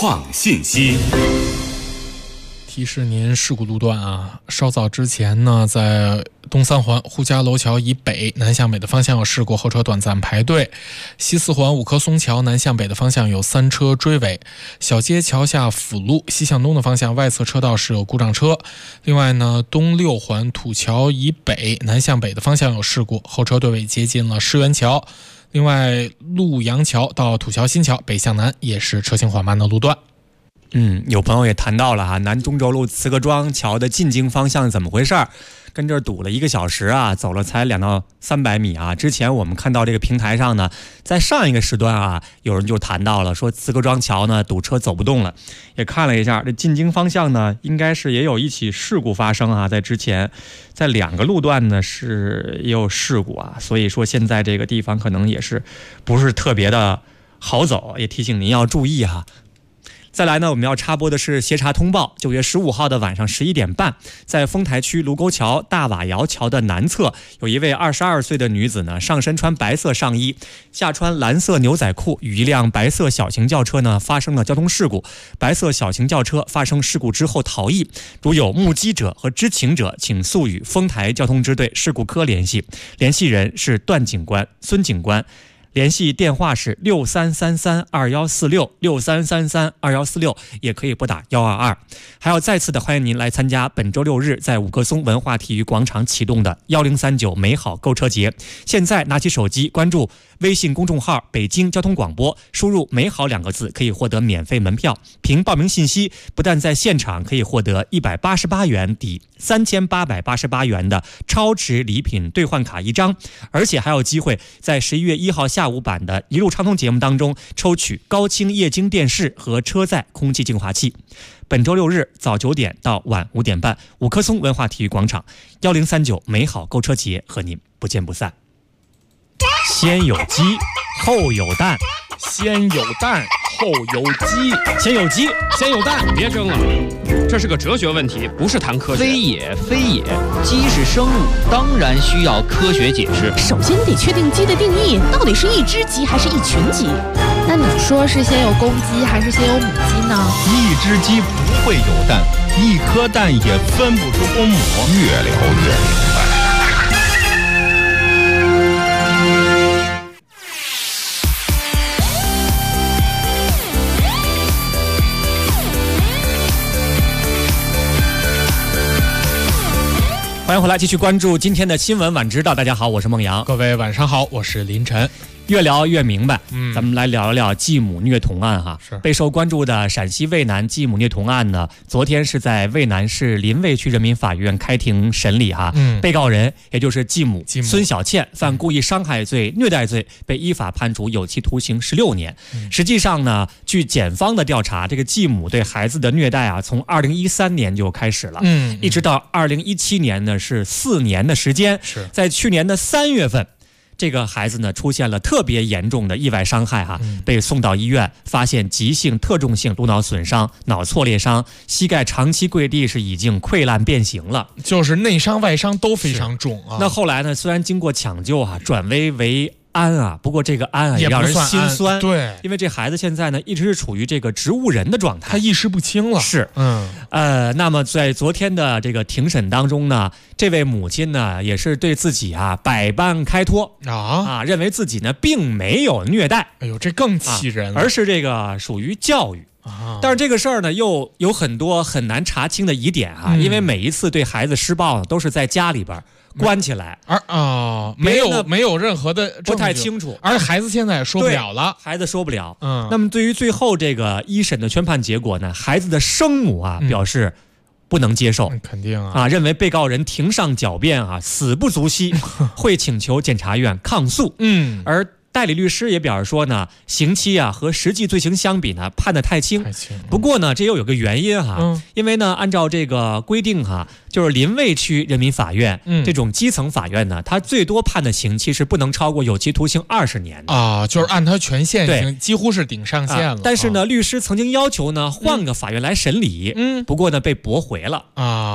况信息。 提示您事故路段啊，稍早之前呢，在东三环呼家楼桥以北南向北的方向有事故，后车短暂排队；西四环五棵松桥南向北的方向有3车追尾；小街桥下辅路西向东的方向外侧车道是有故障车。另外呢，东6环土桥以北南向北的方向有事故，后车队尾接近了狮园桥。另外，陆阳桥到土桥新桥北向南也是车行缓慢的路段。 有朋友也谈到了南中轴路慈各庄桥的进京方向怎么回事儿？跟这儿堵了1个小时啊，走了才2到300米啊。之前我们看到这个平台上呢，在上一个时段啊，有人就谈到了说慈各庄桥呢堵车走不动了。也看了一下这进京方向呢，应该是也有一起事故发生啊，在之前在2个路段呢是也有事故啊，所以说现在这个地方可能也是不是特别的好走，也提醒您要注意哈。再来呢，我们要插播的是协查通报。9月15号的晚上11点半，在丰台区卢沟桥大瓦窑桥的南侧，有一位22岁的女子呢，上身穿白色上衣，下穿蓝色牛仔裤，与一辆白色小型轿车呢发生了交通事故。白色小型轿车发生事故之后逃逸，如有目击者和知情者，请速与丰台交通支队事故科联系，联系人是段警官、孙警官。联系电话是63332146，63332146，也可以拨打122。还要再次的欢迎您来参加本周6日在五棵松文化体育广场启动的1039美好购车节。现在拿起手机关注微信公众号北京交通广播，输入美好2个字可以获得免费门票。凭报名信息，不但在现场可以获得188元抵3888元的超值礼品兑换卡1张，而且还有机会在11月1号下午版的一路畅通节目当中抽取高清液晶电视和车载空气净化器。本周6日早9点到晚5点半，五棵松文化体育广场1039美好购车节，和您不见不散。先有鸡后有蛋， 先有蛋后有鸡， 先有鸡先有蛋。 别争了，这是个哲学问题，不是谈科学。 非也非也，鸡是生物，当然需要科学解释。 首先得确定鸡的定义，到底是一只鸡还是一群鸡？ 那你说是先有公鸡还是先有母鸡呢？ 一只鸡不会有蛋，一颗蛋也分不出公母。 越聊越明白。 欢迎回来，继续关注今天的新闻晚知道。大家好，我是孟阳。 各位晚上好，我是林晨。 越聊越明白，咱们来聊一聊继母虐童案哈。备受关注的陕西渭南继母虐童案呢，昨天是在渭南市临渭区人民法院开庭审理哈。被告人也就是继母孙小倩犯故意伤害罪、虐待罪，被依法判处有期徒刑16年。实际上呢，据检方的调查，这个继母对孩子的虐待啊，从2013年就开始了，一直到2017年呢是4年的时间。在去年的3月份。这个孩子呢出现了特别严重的意外伤害哈，被送到医院，发现急性特重性颅脑损伤、脑挫裂伤，膝盖长期跪地是已经溃烂变形了， 就是内伤外伤都非常重啊。 那后来呢，虽然经过抢救啊，转危为安啊，不过这个安啊也让人心酸， 对， 因为这孩子现在呢一直是处于这个植物人的状态， 他意识不清了。 是，那么在昨天的这个庭审当中呢，这位母亲呢也是对自己啊百般开脱认为自己呢并没有虐待， 哎呦，这更气人了， 而是这个属于教育。但是这个事儿呢，又有很多很难查清的疑点哈，因为每一次对孩子施暴都是在家里边关起来， 没有任何的不太清楚， 而孩子现在也说不了了， 孩子说不了。那么对于最后这个一审的宣判结果呢，孩子的生母啊表示不能接受， 肯定啊， 认为被告人庭上狡辩啊，死不足惜，会请求检察院抗诉。而代理律师也表示说呢，刑期啊和实际罪行相比呢，判得太轻。不过呢，这又有个原因哈，因为呢，按照这个规定哈，就是临渭区人民法院这种基层法院呢，它最多判的刑期是不能超过有期徒刑20年的啊，就是按它权限已经几乎是顶上限了。 但是呢，律师曾经要求呢换个法院来审理，不过呢被驳回了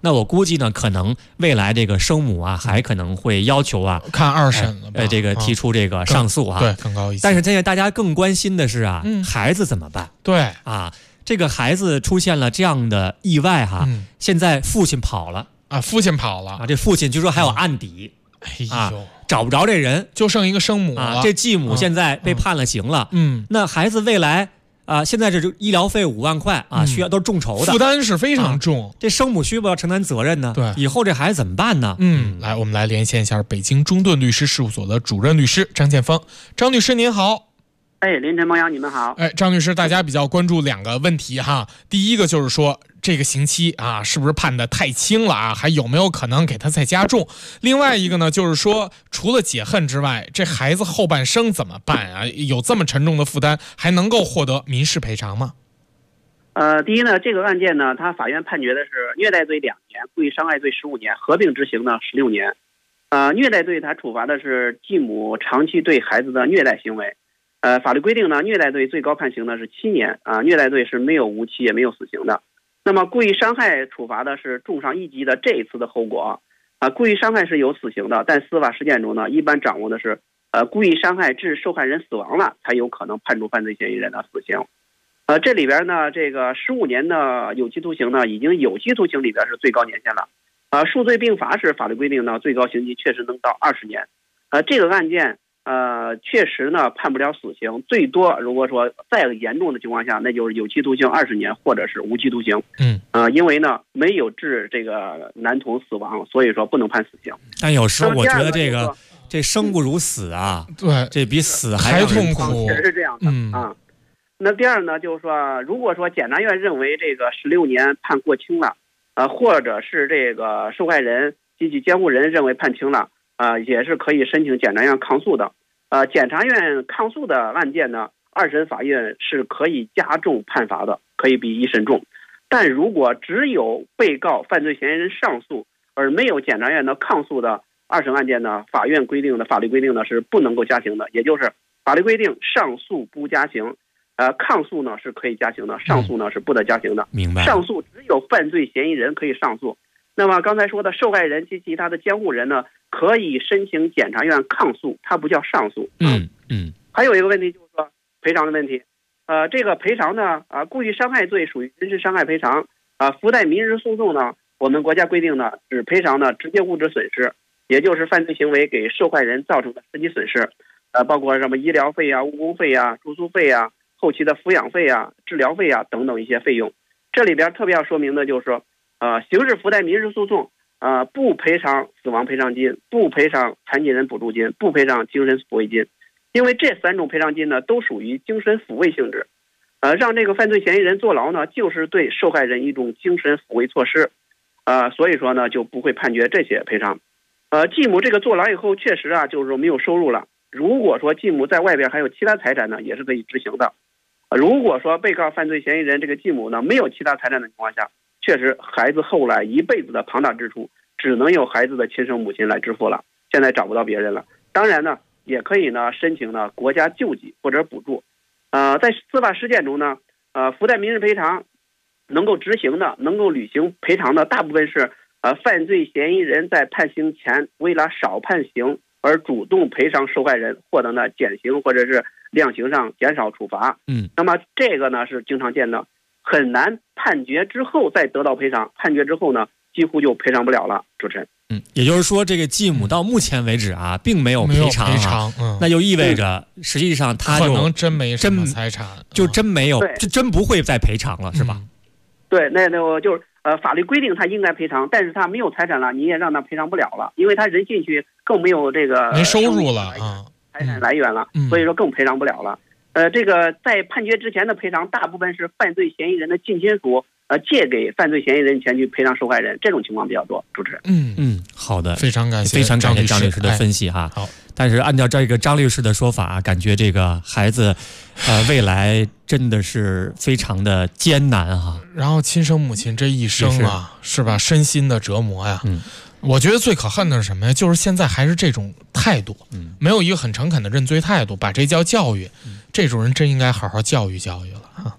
那我估计呢，可能未来这个生母啊，还可能会要求啊， 看2审了吧， 这个提出这个上诉啊， 对，更高一些。 但是现在大家更关心的是啊，孩子怎么办？ 对啊，这个孩子出现了这样的意外哈，现在父亲跑了啊，父亲跑了啊， 这父亲据说还有案底，找不着这人， 就剩一个生母了。 这继母现在被判了刑了，那孩子未来。现在这医疗费5万块啊，需要都是众筹的， 负担是非常重。 这生母需不要承担责任呢？ 对， 以后这孩子怎么办呢？ 来，我们来连线一下北京中盾律师事务所的主任律师张建峰。张律师您好。 凌晨、孟阳，你们好。 张律师，大家比较关注2个问题哈。第一个就是说，这个刑期啊，是不是判得太轻了啊？还有没有可能给他再加重？另外一个呢，就是说，除了解恨之外，这孩子后半生怎么办啊？有这么沉重的负担，还能够获得民事赔偿吗？ 第一呢，这个案件呢，他法院判决的是虐待罪2年，故意伤害罪15年，合并执行呢16年。虐待罪他处罚的是继母长期对孩子的虐待行为。法律规定呢，虐待罪最高判刑呢是7年啊，虐待罪是没有无期也没有死刑的。那么故意伤害处罚的是重伤1级的这一次的后果啊，故意伤害是有死刑的，但司法实践中呢，一般掌握的是故意伤害致受害人死亡了，才有可能判处犯罪嫌疑人的死刑。这里边呢，这个15年的有期徒刑呢，已经有期徒刑里边是最高年限了。数罪并罚是法律规定呢，最高刑期确实能到20年。这个案件。确实呢判不了死刑，最多如果说再严重的情况下，那就是有期徒刑20年或者是无期徒刑。因为呢没有致这个男童死亡，所以说不能判死刑。 但有时候我觉得这生不如死啊， 对， 这比死还痛苦， 确实是这样的啊。那第二呢，就是说，如果说检察院认为这个16年判过轻了，或者是这个受害人及其监护人认为判轻了。也是可以申请检察院抗诉的。检察院抗诉的案件呢，2审法院是可以加重判罚的，可以比1审重。但如果只有被告犯罪嫌疑人上诉，而没有检察院的抗诉的2审案件呢，法律规定呢是不能够加刑的，也就是法律规定上诉不加刑，抗诉呢是可以加刑的，上诉呢是不得加刑的。 明白。 上诉只有犯罪嫌疑人可以上诉。那么刚才说的受害人及其他的监护人呢，可以申请检察院抗诉，它不叫上诉。还有一个问题就是说赔偿的问题。这个赔偿呢，故意伤害罪属于人身伤害赔偿。附带民事诉讼呢，我们国家规定呢，只赔偿呢直接物质损失，也就是犯罪行为给受害人造成的实际损失。包括什么医疗费啊、误工费啊、住宿费啊、后期的抚养费啊、治疗费啊等等一些费用。这里边特别要说明的就是说。刑事附带民事诉讼，不赔偿死亡赔偿金，不赔偿残疾人补助金，不赔偿精神抚慰金，因为这3种赔偿金呢都属于精神抚慰性质。让这个犯罪嫌疑人坐牢呢，就是对受害人一种精神抚慰措施，所以说呢就不会判决这些赔偿。继母这个坐牢以后确实啊，就是说没有收入了。如果说继母在外边还有其他财产呢，也是可以执行的。如果说被告犯罪嫌疑人这个继母呢没有其他财产的情况下，确实，孩子后来一辈子的庞大支出，只能由孩子的亲生母亲来支付了，现在找不到别人了。当然呢，也可以呢申请呢国家救济或者补助。在司法实践中呢，附带民事赔偿能够执行的、能够履行赔偿的，大部分是犯罪嫌疑人在判刑前为了少判刑而主动赔偿受害人，获得呢减刑或者是量刑上减少处罚。那么这个呢是经常见的。很难判决之后再得到赔偿，判决之后呢，几乎就赔偿不了了。主持人， 也就是说，这个继母到目前为止啊，并没有赔偿，那就意味着实际上他就可能真没什么财产， 就真没有，就真不会再赔偿了，是吧？ 对，那我就是法律规定他应该赔偿，但是他没有财产了，你也让他赔偿不了了，因为他人进去更没有这个没收入了啊， 财产来源了，所以说更赔偿不了了。这个在判决之前的赔偿，大部分是犯罪嫌疑人的近亲属借给犯罪嫌疑人钱去赔偿受害人，这种情况比较多。主持人， 好的， 非常感谢张律师的分析哈。好，但是按照这个张律师的说法，感觉这个孩子，未来真的是非常的艰难哈。 然后亲生母亲这一生啊，是吧，身心的折磨呀。我觉得最可恨的是什么呀？就是现在还是这种态度，没有一个很诚恳的认罪态度，把这叫教育。这种人真应该好好教育教育了啊。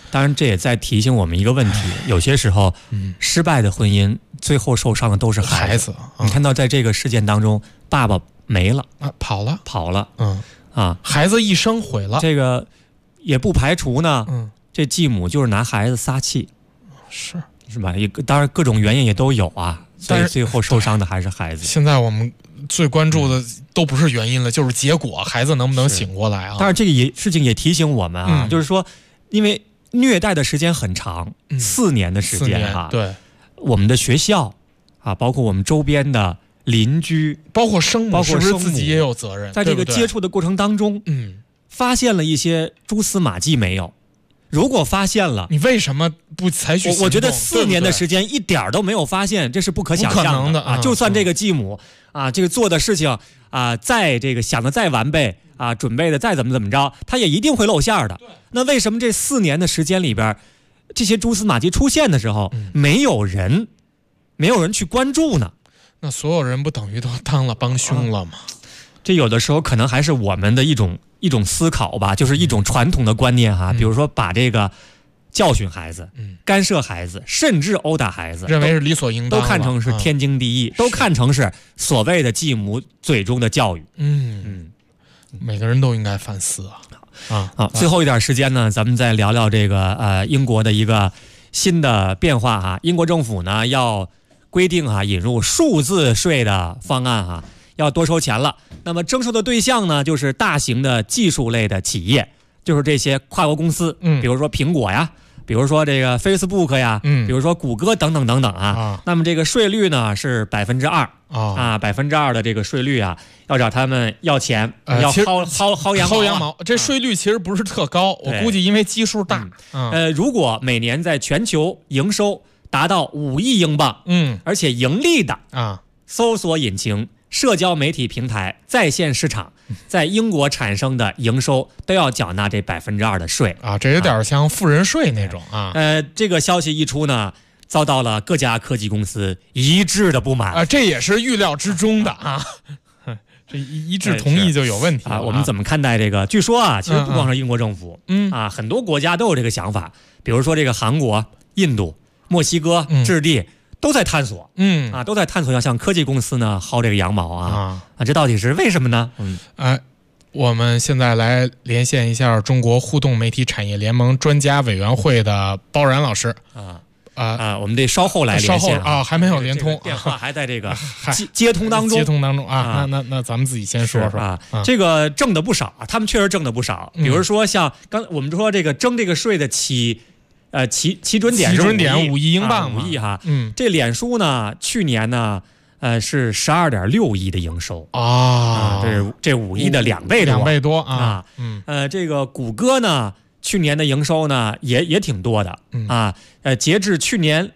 当然，这也在提醒我们一个问题：有些时候，失败的婚姻最后受伤的都是孩子。你看到在这个事件当中，爸爸没了啊，跑了， 孩子一生毁了。 这个也不排除呢，这继母就是拿孩子撒气，是吧？当然各种原因也都有啊，所以最后受伤的还是孩子。 现在我们最关注的都不是原因了，就是结果，孩子能不能醒过来啊？ 但是这个事情也提醒我们啊，就是说，因为虐待的时间很长，4年的时间哈， 对， 我们的学校啊，包括我们周边的邻居， 包括生母，是不是自己也有责任？ 在这个接触的过程当中，发现了一些蛛丝马迹没有？如果发现了， 你为什么不采取行动？ 我觉得4年的时间一点都没有发现，这是不可想象的啊！就算这个继母啊，这个做的事情啊，再这个想的再完备啊，准备的再怎么着，他也一定会露馅的。那为什么这4年的时间里边，这些蛛丝马迹出现的时候，没有人去关注呢？ 那所有人不等于都当了帮凶了吗？ 这有的时候可能还是我们的一种思考吧，就是一种传统的观念哈，比如说把这个教训孩子、干涉孩子，甚至殴打孩子， 认为是理所应当， 都看成是天经地义，都看成是所谓的继母嘴中的教育。 每个人都应该反思好，最后一点时间呢，咱们再聊聊这个英国的一个新的变化啊。英国政府呢要规定引入数字税的方案要多收钱了。那么征收的对象呢，就是大型的技术类的企业，就是这些跨国公司，比如说苹果呀，比如说这个 Facebook 呀，比如说谷歌等等等等啊。那么这个税率呢是2%啊，2%的这个税率啊，要找他们要钱，要薅羊毛。 这税率其实不是特高，我估计因为基数大。 如果每年在全球营收达到5亿英镑，而且盈利的搜索引擎、社交媒体平台、在线市场在英国产生的营收都要缴纳这2%的税啊，这有点像富人税那种啊。 这个消息一出呢，遭到了各家科技公司一致的不满啊，这也是预料之中的啊。这一致同意就有问题啊。我们怎么看待这个？据说啊，其实不光是英国政府，很多国家都有这个想法，比如说这个韩国、印度、墨西哥、智利。都在探索，都在探索要向科技公司呢薅这个羊毛啊，这到底是为什么呢？ 我们现在来连线一下中国互动媒体产业联盟专家委员会的包然老师我们得稍后来连线还没有连通， 电话还在这个接通当中啊。那咱们自己先说说这个挣的不少他们确实挣的不少。比如说像刚我们说这个征这个税的起准点 5亿英镑 ，5亿哈。这脸书呢，去年呢，是12.6亿的营收这5亿的2倍多啊。 这个谷歌呢，去年的营收呢也挺多的截至去年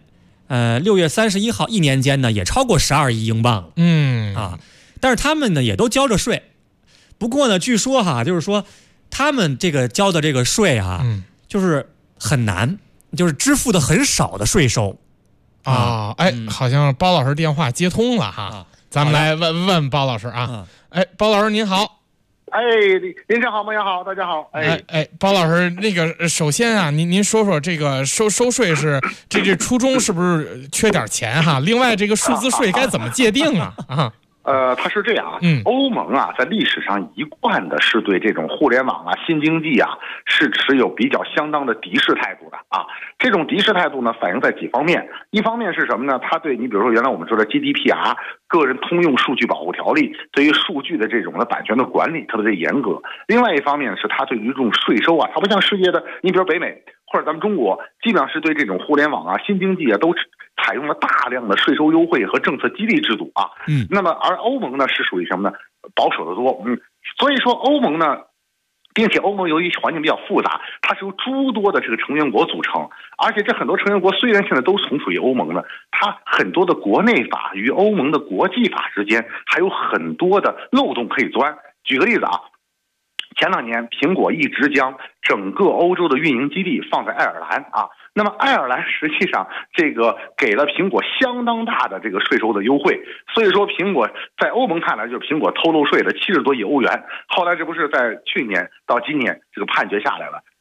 6月31号1年间呢，也超过12亿英镑但是他们呢也都交着税，不过呢，据说就是说他们这个交的这个税就是很难。就是支付的很少的税收好像包老师电话接通了咱们来问包老师包老师您好。 您好，孟阳好，大家好。 包老师，那个首先您说说这个收税是这初衷是不是缺点钱另外这个数字税该怎么界定它是这样欧盟在历史上一贯的是对这种互联网新经济是持有比较相当的敌视态度的这种敌视态度呢，反映在几方面。一方面是什么呢？它对你比如说原来我们说的 GDPR 个人通用数据保护条例，对于数据的这种的版权的管理特别的严格。另外一方面是它对于这种税收它不像世界的，你比如北美或者咱们中国，基本上是对这种互联网新经济都采用了大量的税收优惠和政策激励制度那么而欧盟呢是属于什么呢？保守的多所以说欧盟呢，并且欧盟由于环境比较复杂，它是由诸多的这个成员国组成，而且这很多成员国虽然现在都从属于欧盟呢，它很多的国内法与欧盟的国际法之间还有很多的漏洞可以钻。举个例子前2年苹果一直将整个欧洲的运营基地放在爱尔兰那么爱尔兰实际上这个给了苹果相当大的这个税收的优惠，所以说苹果在欧盟看来就是苹果偷漏税了70多亿欧元。后来这不是在去年到今年这个判决下来了，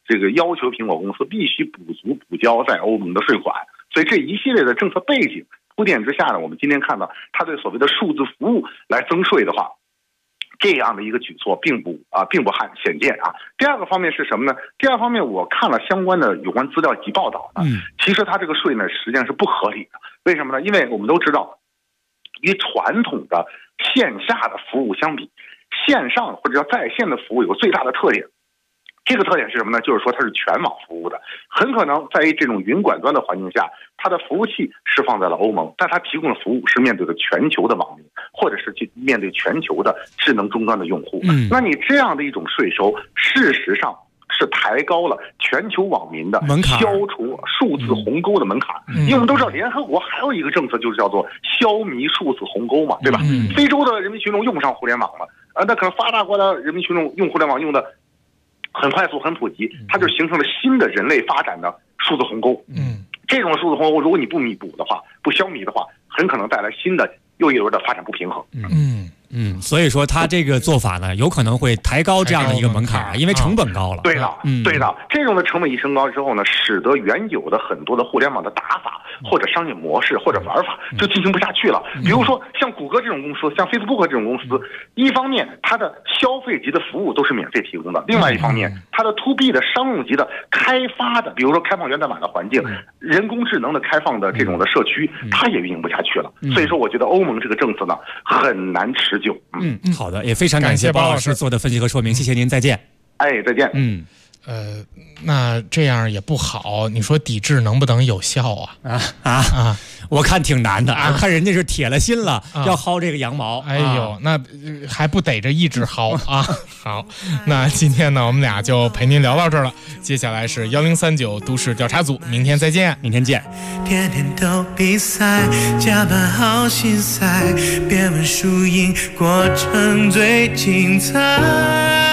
这个要求苹果公司必须补交在欧盟的税款。所以这一系列的政策背景铺垫之下呢，我们今天看到它对所谓的数字服务来增税的话，这样的一个举措并不鲜见啊。第二个方面是什么呢？第二方面我看了相关的有关资料及报道呢，其实它这个税呢实际上是不合理的。为什么呢？因为我们都知道，与传统的线下的服务相比，线上或者叫在线的服务有个最大的特点。这个特点是什么呢？就是说它是全网服务的，很可能在这种云管端的环境下，它的服务器是放在了欧盟，但它提供的服务是面对的全球的网民，或者是去面对全球的智能终端的用户。那你这样的一种税收，事实上是抬高了全球网民的消除数字鸿沟的门槛。因为我们都知道，联合国还有一个政策，就是叫做消弭数字鸿沟嘛，对吧？非洲的人民群众用不上互联网了，那可能发达国家人民群众用互联网用的很快速、很普及，它就形成了新的人类发展的数字鸿沟。这种数字鸿沟，如果你不弥补的话，不消弭的话，很可能带来新的又一轮的发展不平衡。 所以说他这个做法呢，有可能会抬高这样的一个门槛，因为成本高了。 对的，对的，这种的成本一升高之后呢，使得原有的很多的互联网的打法或者商业模式或者玩法就进行不下去了。比如说像谷歌这种公司，像 Facebook 这种公司，一方面它的消费级的服务都是免费提供的，另外一方面它的 to B 的商用级的开发的，比如说开放源代码的环境、人工智能的开放的这种的社区，它也运营不下去了。所以说，我觉得欧盟这个政策呢很难持久。 好的，也非常感谢包老师做的分析和说明，谢谢您，再见。 再见。 那这样也不好，你说抵制能不能有效啊？ 我看挺难的啊，看人家是铁了心了，要薅这个羊毛。 哎呦，那还不得着一直薅啊？好，那今天呢，我们俩就陪您聊到这儿了。接下来是1039都市调查组，明天再见， 明天见。 天天都比赛，加班好心塞，别问输赢，过程最精彩。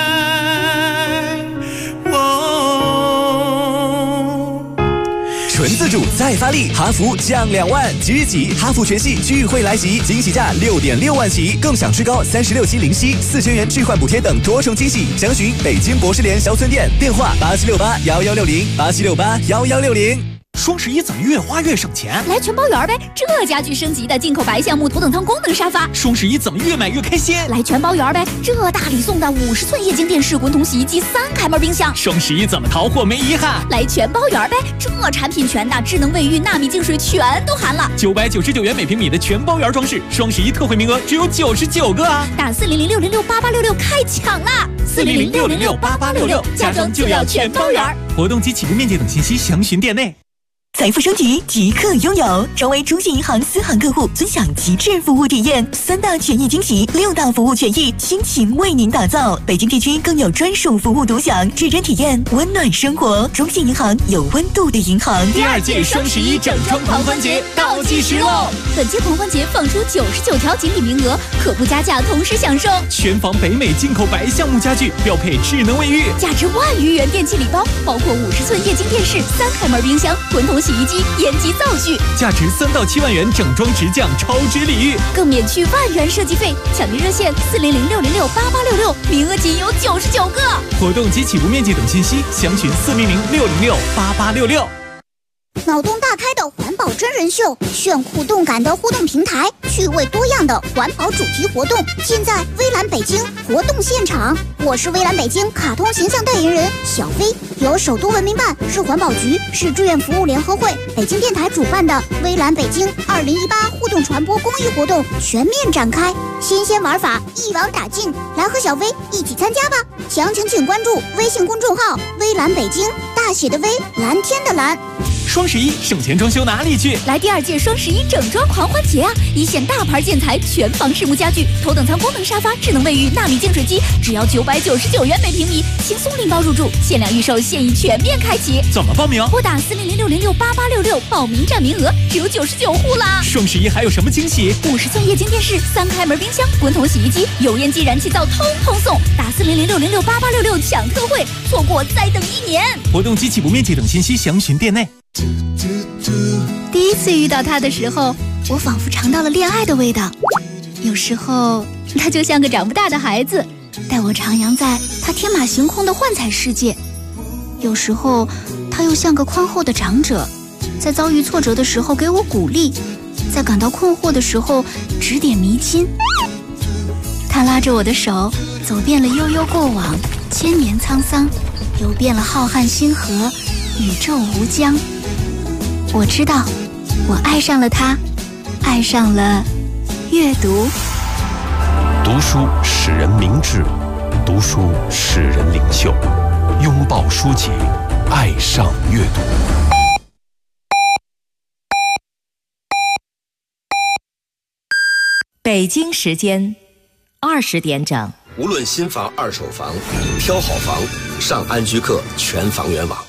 纯自主再发力，哈弗降2万，即日起哈弗全系聚会来袭，惊喜价6.6万起，更享最高36期零息，4000元置换补贴等多重惊喜。详询北京博士联销村店，电话87681160，87681160。 双11怎么越花越省钱？ 来全包圆呗！这家具升级的进口白橡木头等舱功能沙发。 双11怎么越买越开心？ 来全包圆呗！这大礼送的50寸液晶电视、滚筒洗衣机、3开门冰箱。 双11怎么淘货没遗憾？ 来全包圆呗！这产品全的，智能卫浴、纳米净水全都含了。 999元每平米的全包圆装饰，双11特惠名额只有99个啊！ 打400-606-8866开抢啦！400-606-8866，家装就要全包圆。 活动及起步面积等信息详询店内。 财富升级即刻拥有，成为中信银行私行客户，尊享极致服务体验，3大权益惊喜，6大服务权益，倾情为您打造。北京地区更有专属服务独享，至臻体验温暖生活。中信银行有温度的银行。 第2届双11整装狂欢节倒计时喽！ 本届狂欢节放出99条锦鲤名额，可不加价，同时享受全房北美进口白橡木家具，标配智能卫浴， 价值1万余元电器礼包，包括50寸液晶电视、3开门冰箱、滚筒洗衣机、烟机灶具， 价值3到7万元整装直降超值礼遇， 更免去1万元设计费。抢订热线400-606-8866，名额仅有99个。 活动及起步面积等信息详询400-606-8866。 脑洞大开的环保真人秀，炫酷动感的互动平台，趣味多样的环保主题活动，尽在微蓝北京活动现场。我是微蓝北京卡通形象代言人小飞，由首都文明办、市环保局、市志愿服务联合会、北京电台主办的微蓝北京2018互动传播公益活动全面展开，新鲜玩法一网打尽，来和小飞一起参加吧！详情请关注微信公众号微蓝北京，大写的微，蓝天的蓝。 双11省钱装修哪里去？ 来第2届双11整装狂欢节啊！一线大牌建材、全房实木家具、头等舱功能沙发、智能卫浴、纳米净水机，只要999元每平米，轻松拎包入住，限量预售，现已全面开启。 怎么报名？ 拨打400-606-8866，报名占名额只有99户啦！ 双11还有什么惊喜 ？50寸液晶电视、3开门冰箱、滚筒洗衣机、油烟机、燃气灶通通送。打400-606-8866抢特惠，错过再等1年。 活动及起步面积等信息详询店内。 第一次遇到他的时候，我仿佛尝到了恋爱的味道。有时候他就像个长不大的孩子，带我徜徉在他天马行空的幻彩世界。 有时候他又像个宽厚的长者，在遭遇挫折的时候给我鼓励，在感到困惑的时候指点迷津。他拉着我的手，走遍了悠悠过往，千年沧桑，游遍了浩瀚星河，宇宙无疆。我知道，我爱上了他，爱上了阅读。 读书使人明智，读书使人领袖。拥抱书籍，爱上阅读。 北京时间20点整。 无论新房、二手房，挑好房，上安居客全房源网。